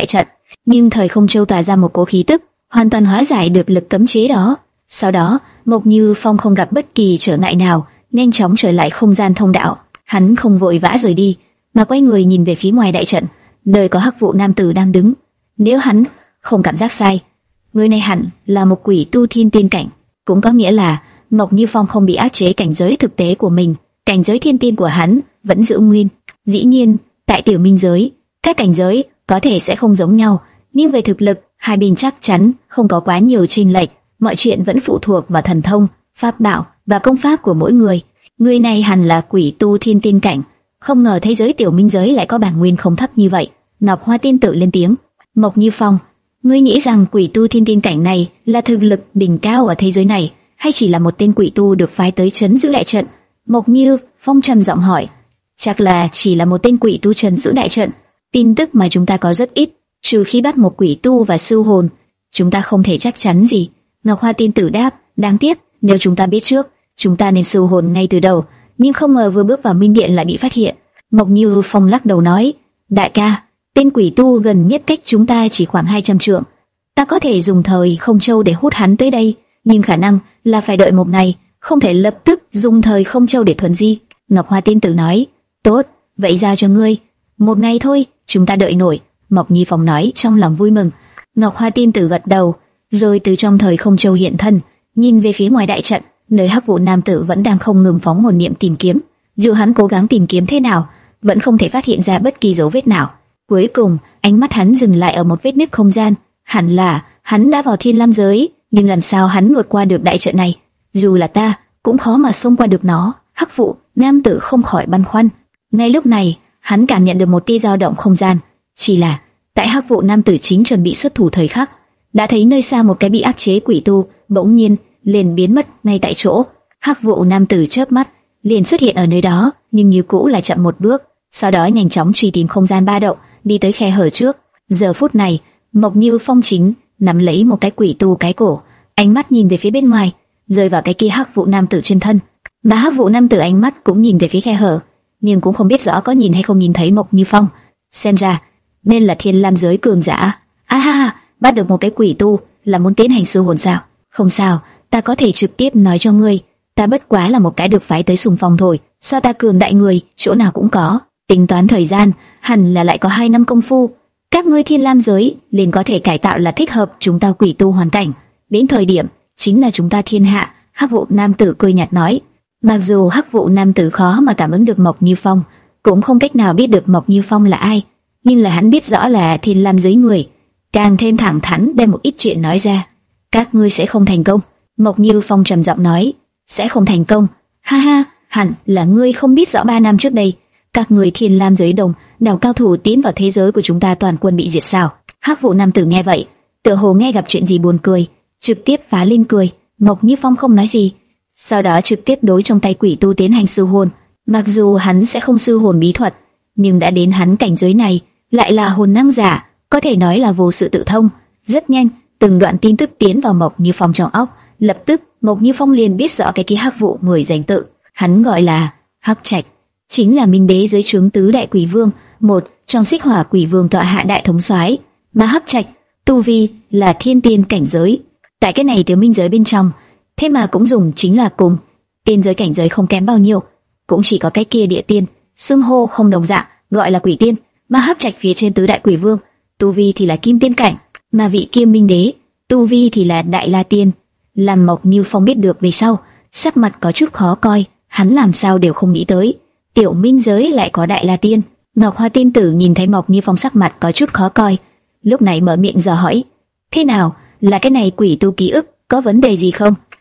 A: nhưng thời không châu tỏa ra một cỗ khí tức, hoàn toàn hóa giải được lực cấm chế đó. Sau đó, Mộc Như Phong không gặp bất kỳ trở ngại nào, nhanh chóng trở lại không gian thông đạo. Hắn không vội vã rời đi, mà quay người nhìn về phía ngoài đại trận, nơi có hắc vụ nam tử đang đứng. Nếu hắn không cảm giác sai, người này hẳn là một quỷ tu thiên tiên cảnh, cũng có nghĩa là Mộc Như Phong không bị áp chế cảnh giới thực tế của mình, cảnh giới thiên tiên của hắn vẫn giữ nguyên. Dĩ nhiên, tại tiểu minh giới, các cảnh giới có thể sẽ không giống nhau, nhưng về thực lực, hai bên chắc chắn không có quá nhiều chênh lệch. Mọi chuyện vẫn phụ thuộc vào thần thông, pháp bảo và công pháp của mỗi người. Người này hẳn là quỷ tu thiên tiên cảnh, không ngờ thế giới tiểu minh giới lại có bản nguyên không thấp như vậy. Ngọc Hoa Tiên tự lên tiếng, Mộc Như Phong, ngươi nghĩ rằng quỷ tu thiên tiên cảnh này là thực lực đỉnh cao ở thế giới này, hay chỉ là một tên quỷ tu được phái tới trấn giữ đại trận? Mộc Như Phong trầm giọng hỏi. Chắc là chỉ là một tên quỷ tu trấn giữ đại trận. Tin tức mà chúng ta có rất ít, trừ khi bắt một quỷ tu và sư hồn, chúng ta không thể chắc chắn gì. Ngọc Hoa Tiên tử đáp, đáng tiếc, nếu chúng ta biết trước, chúng ta nên sư hồn ngay từ đầu, nhưng không ngờ vừa bước vào minh điện lại bị phát hiện. Mộc Như Phong lắc đầu nói, đại ca, tên quỷ tu gần nhất cách chúng ta chỉ khoảng hai trăm trượng. Ta có thể dùng thời không châu để hút hắn tới đây, nhưng khả năng là phải đợi một ngày, không thể lập tức dùng thời không châu để thuần di. Ngọc Hoa Tiên tử nói, tốt, vậy giao cho ngươi. Một ngày thôi, chúng ta đợi nổi. Mộc Như Phong nói trong lòng vui mừng. Ngọc Hoa Tiên tử gật đầu, rồi từ trong thời không châu hiện thân, nhìn về phía ngoài đại trận, nơi hắc vụ nam tử vẫn đang không ngừng phóng hồn niệm tìm kiếm. Dù hắn cố gắng tìm kiếm thế nào, vẫn không thể phát hiện ra bất kỳ dấu vết nào. Cuối cùng, ánh mắt hắn dừng lại ở một vết nứt không gian. Hẳn là hắn đã vào thiên lam giới, nhưng làm sao hắn vượt qua được đại trận này? Dù là ta, cũng khó mà xông qua được nó. Hắc vụ nam tử không khỏi băn khoăn. Ngay lúc này, hắn cảm nhận được một tia dao động không gian. Chỉ là tại hắc vụ nam tử chính chuẩn bị xuất thủ thời khắc, đã thấy nơi xa một cái bị áp chế quỷ tu bỗng nhiên liền biến mất ngay tại chỗ. Hắc vụ nam tử chớp mắt liền xuất hiện ở nơi đó, nhưng như cũ là chậm một bước, sau đó nhanh chóng truy tìm không gian ba động, đi tới khe hở trước. Giờ phút này, Mộc Như Phong chính nắm lấy một cái quỷ tu cái cổ, ánh mắt nhìn về phía bên ngoài, rơi vào cái kia hắc vụ nam tử trên thân. Mà hắc vụ nam tử ánh mắt cũng nhìn về phía khe hở, nhưng cũng không biết rõ có nhìn hay không nhìn thấy Mộc Như Phong. Xem ra nên là thiên lam giới cường giả. A ha ha, bắt được một cái quỷ tu là muốn tiến hành sư hồn sao? Không sao, ta có thể trực tiếp nói cho ngươi, ta bất quá là một cái được phái tới xung phong thôi. Sao ta cường đại người, chỗ nào cũng có. Tính toán thời gian, hẳn là lại có hai năm công phu. Các ngươi thiên lam giới liền có thể cải tạo là thích hợp chúng ta quỷ tu hoàn cảnh. Đến thời điểm chính là chúng ta thiên hạ. Hắc vụ nam tử cười nhạt nói. Mặc dù hắc vụ nam tử khó mà cảm ứng được Mộc Như Phong, cũng không cách nào biết được Mộc Như Phong là ai, nhưng là hắn biết rõ là thiên lam giới người, càng thêm thẳng thắn đem một ít chuyện nói ra. Các ngươi sẽ không thành công. Mộc Như Phong trầm giọng nói. Sẽ không thành công? Ha ha, hẳn là ngươi không biết rõ ba năm trước đây, các người thiên lam giới đồng đảo cao thủ tiến vào thế giới của chúng ta toàn quân bị diệt sao? Hắc vụ nam tử nghe vậy, tựa hồ nghe gặp chuyện gì buồn cười, trực tiếp phá lên cười. Mộc Như Phong không nói gì, sau đó trực tiếp đối trong tay quỷ tu tiến hành sư hồn. Mặc dù hắn sẽ không sư hồn bí thuật, nhưng đã đến hắn cảnh giới này, lại là hồn năng giả, có thể nói là vô sự tự thông. Rất nhanh, từng đoạn tin tức tiến vào Mộc Như Phong trong óc, lập tức Mộc Như Phong liền biết rõ cái kia hắc vụ người danh tự, hắn gọi là Hắc Trạch, chính là minh đế dưới trướng tứ đại quỷ vương, một trong xích hỏa quỷ vương tọa hạ đại thống soái. Mà Hắc Trạch tu vi là thiên tiên cảnh giới, tại cái này tiểu minh giới bên trong, thế mà cũng dùng chính là cùng tiên giới cảnh giới không kém bao nhiêu, cũng chỉ có cái kia địa tiên, xưng hô không đồng dạng, gọi là quỷ tiên. Mà Hắc Trạch phía trên tứ đại quỷ vương, tu vi thì là kim tiên cảnh, mà vị Kim Minh Đế tu vi thì là đại la tiên. Làm Mộc Như Phong biết được về sau, sắc mặt có chút khó coi, hắn làm sao đều không nghĩ tới, tiểu minh giới lại có đại la tiên. Ngọc Hoa Tiên tử nhìn thấy Mộc Như Phong sắc mặt có chút khó coi, lúc này mở miệng dò hỏi, thế nào, là cái này quỷ tu ký ức có vấn đề gì không?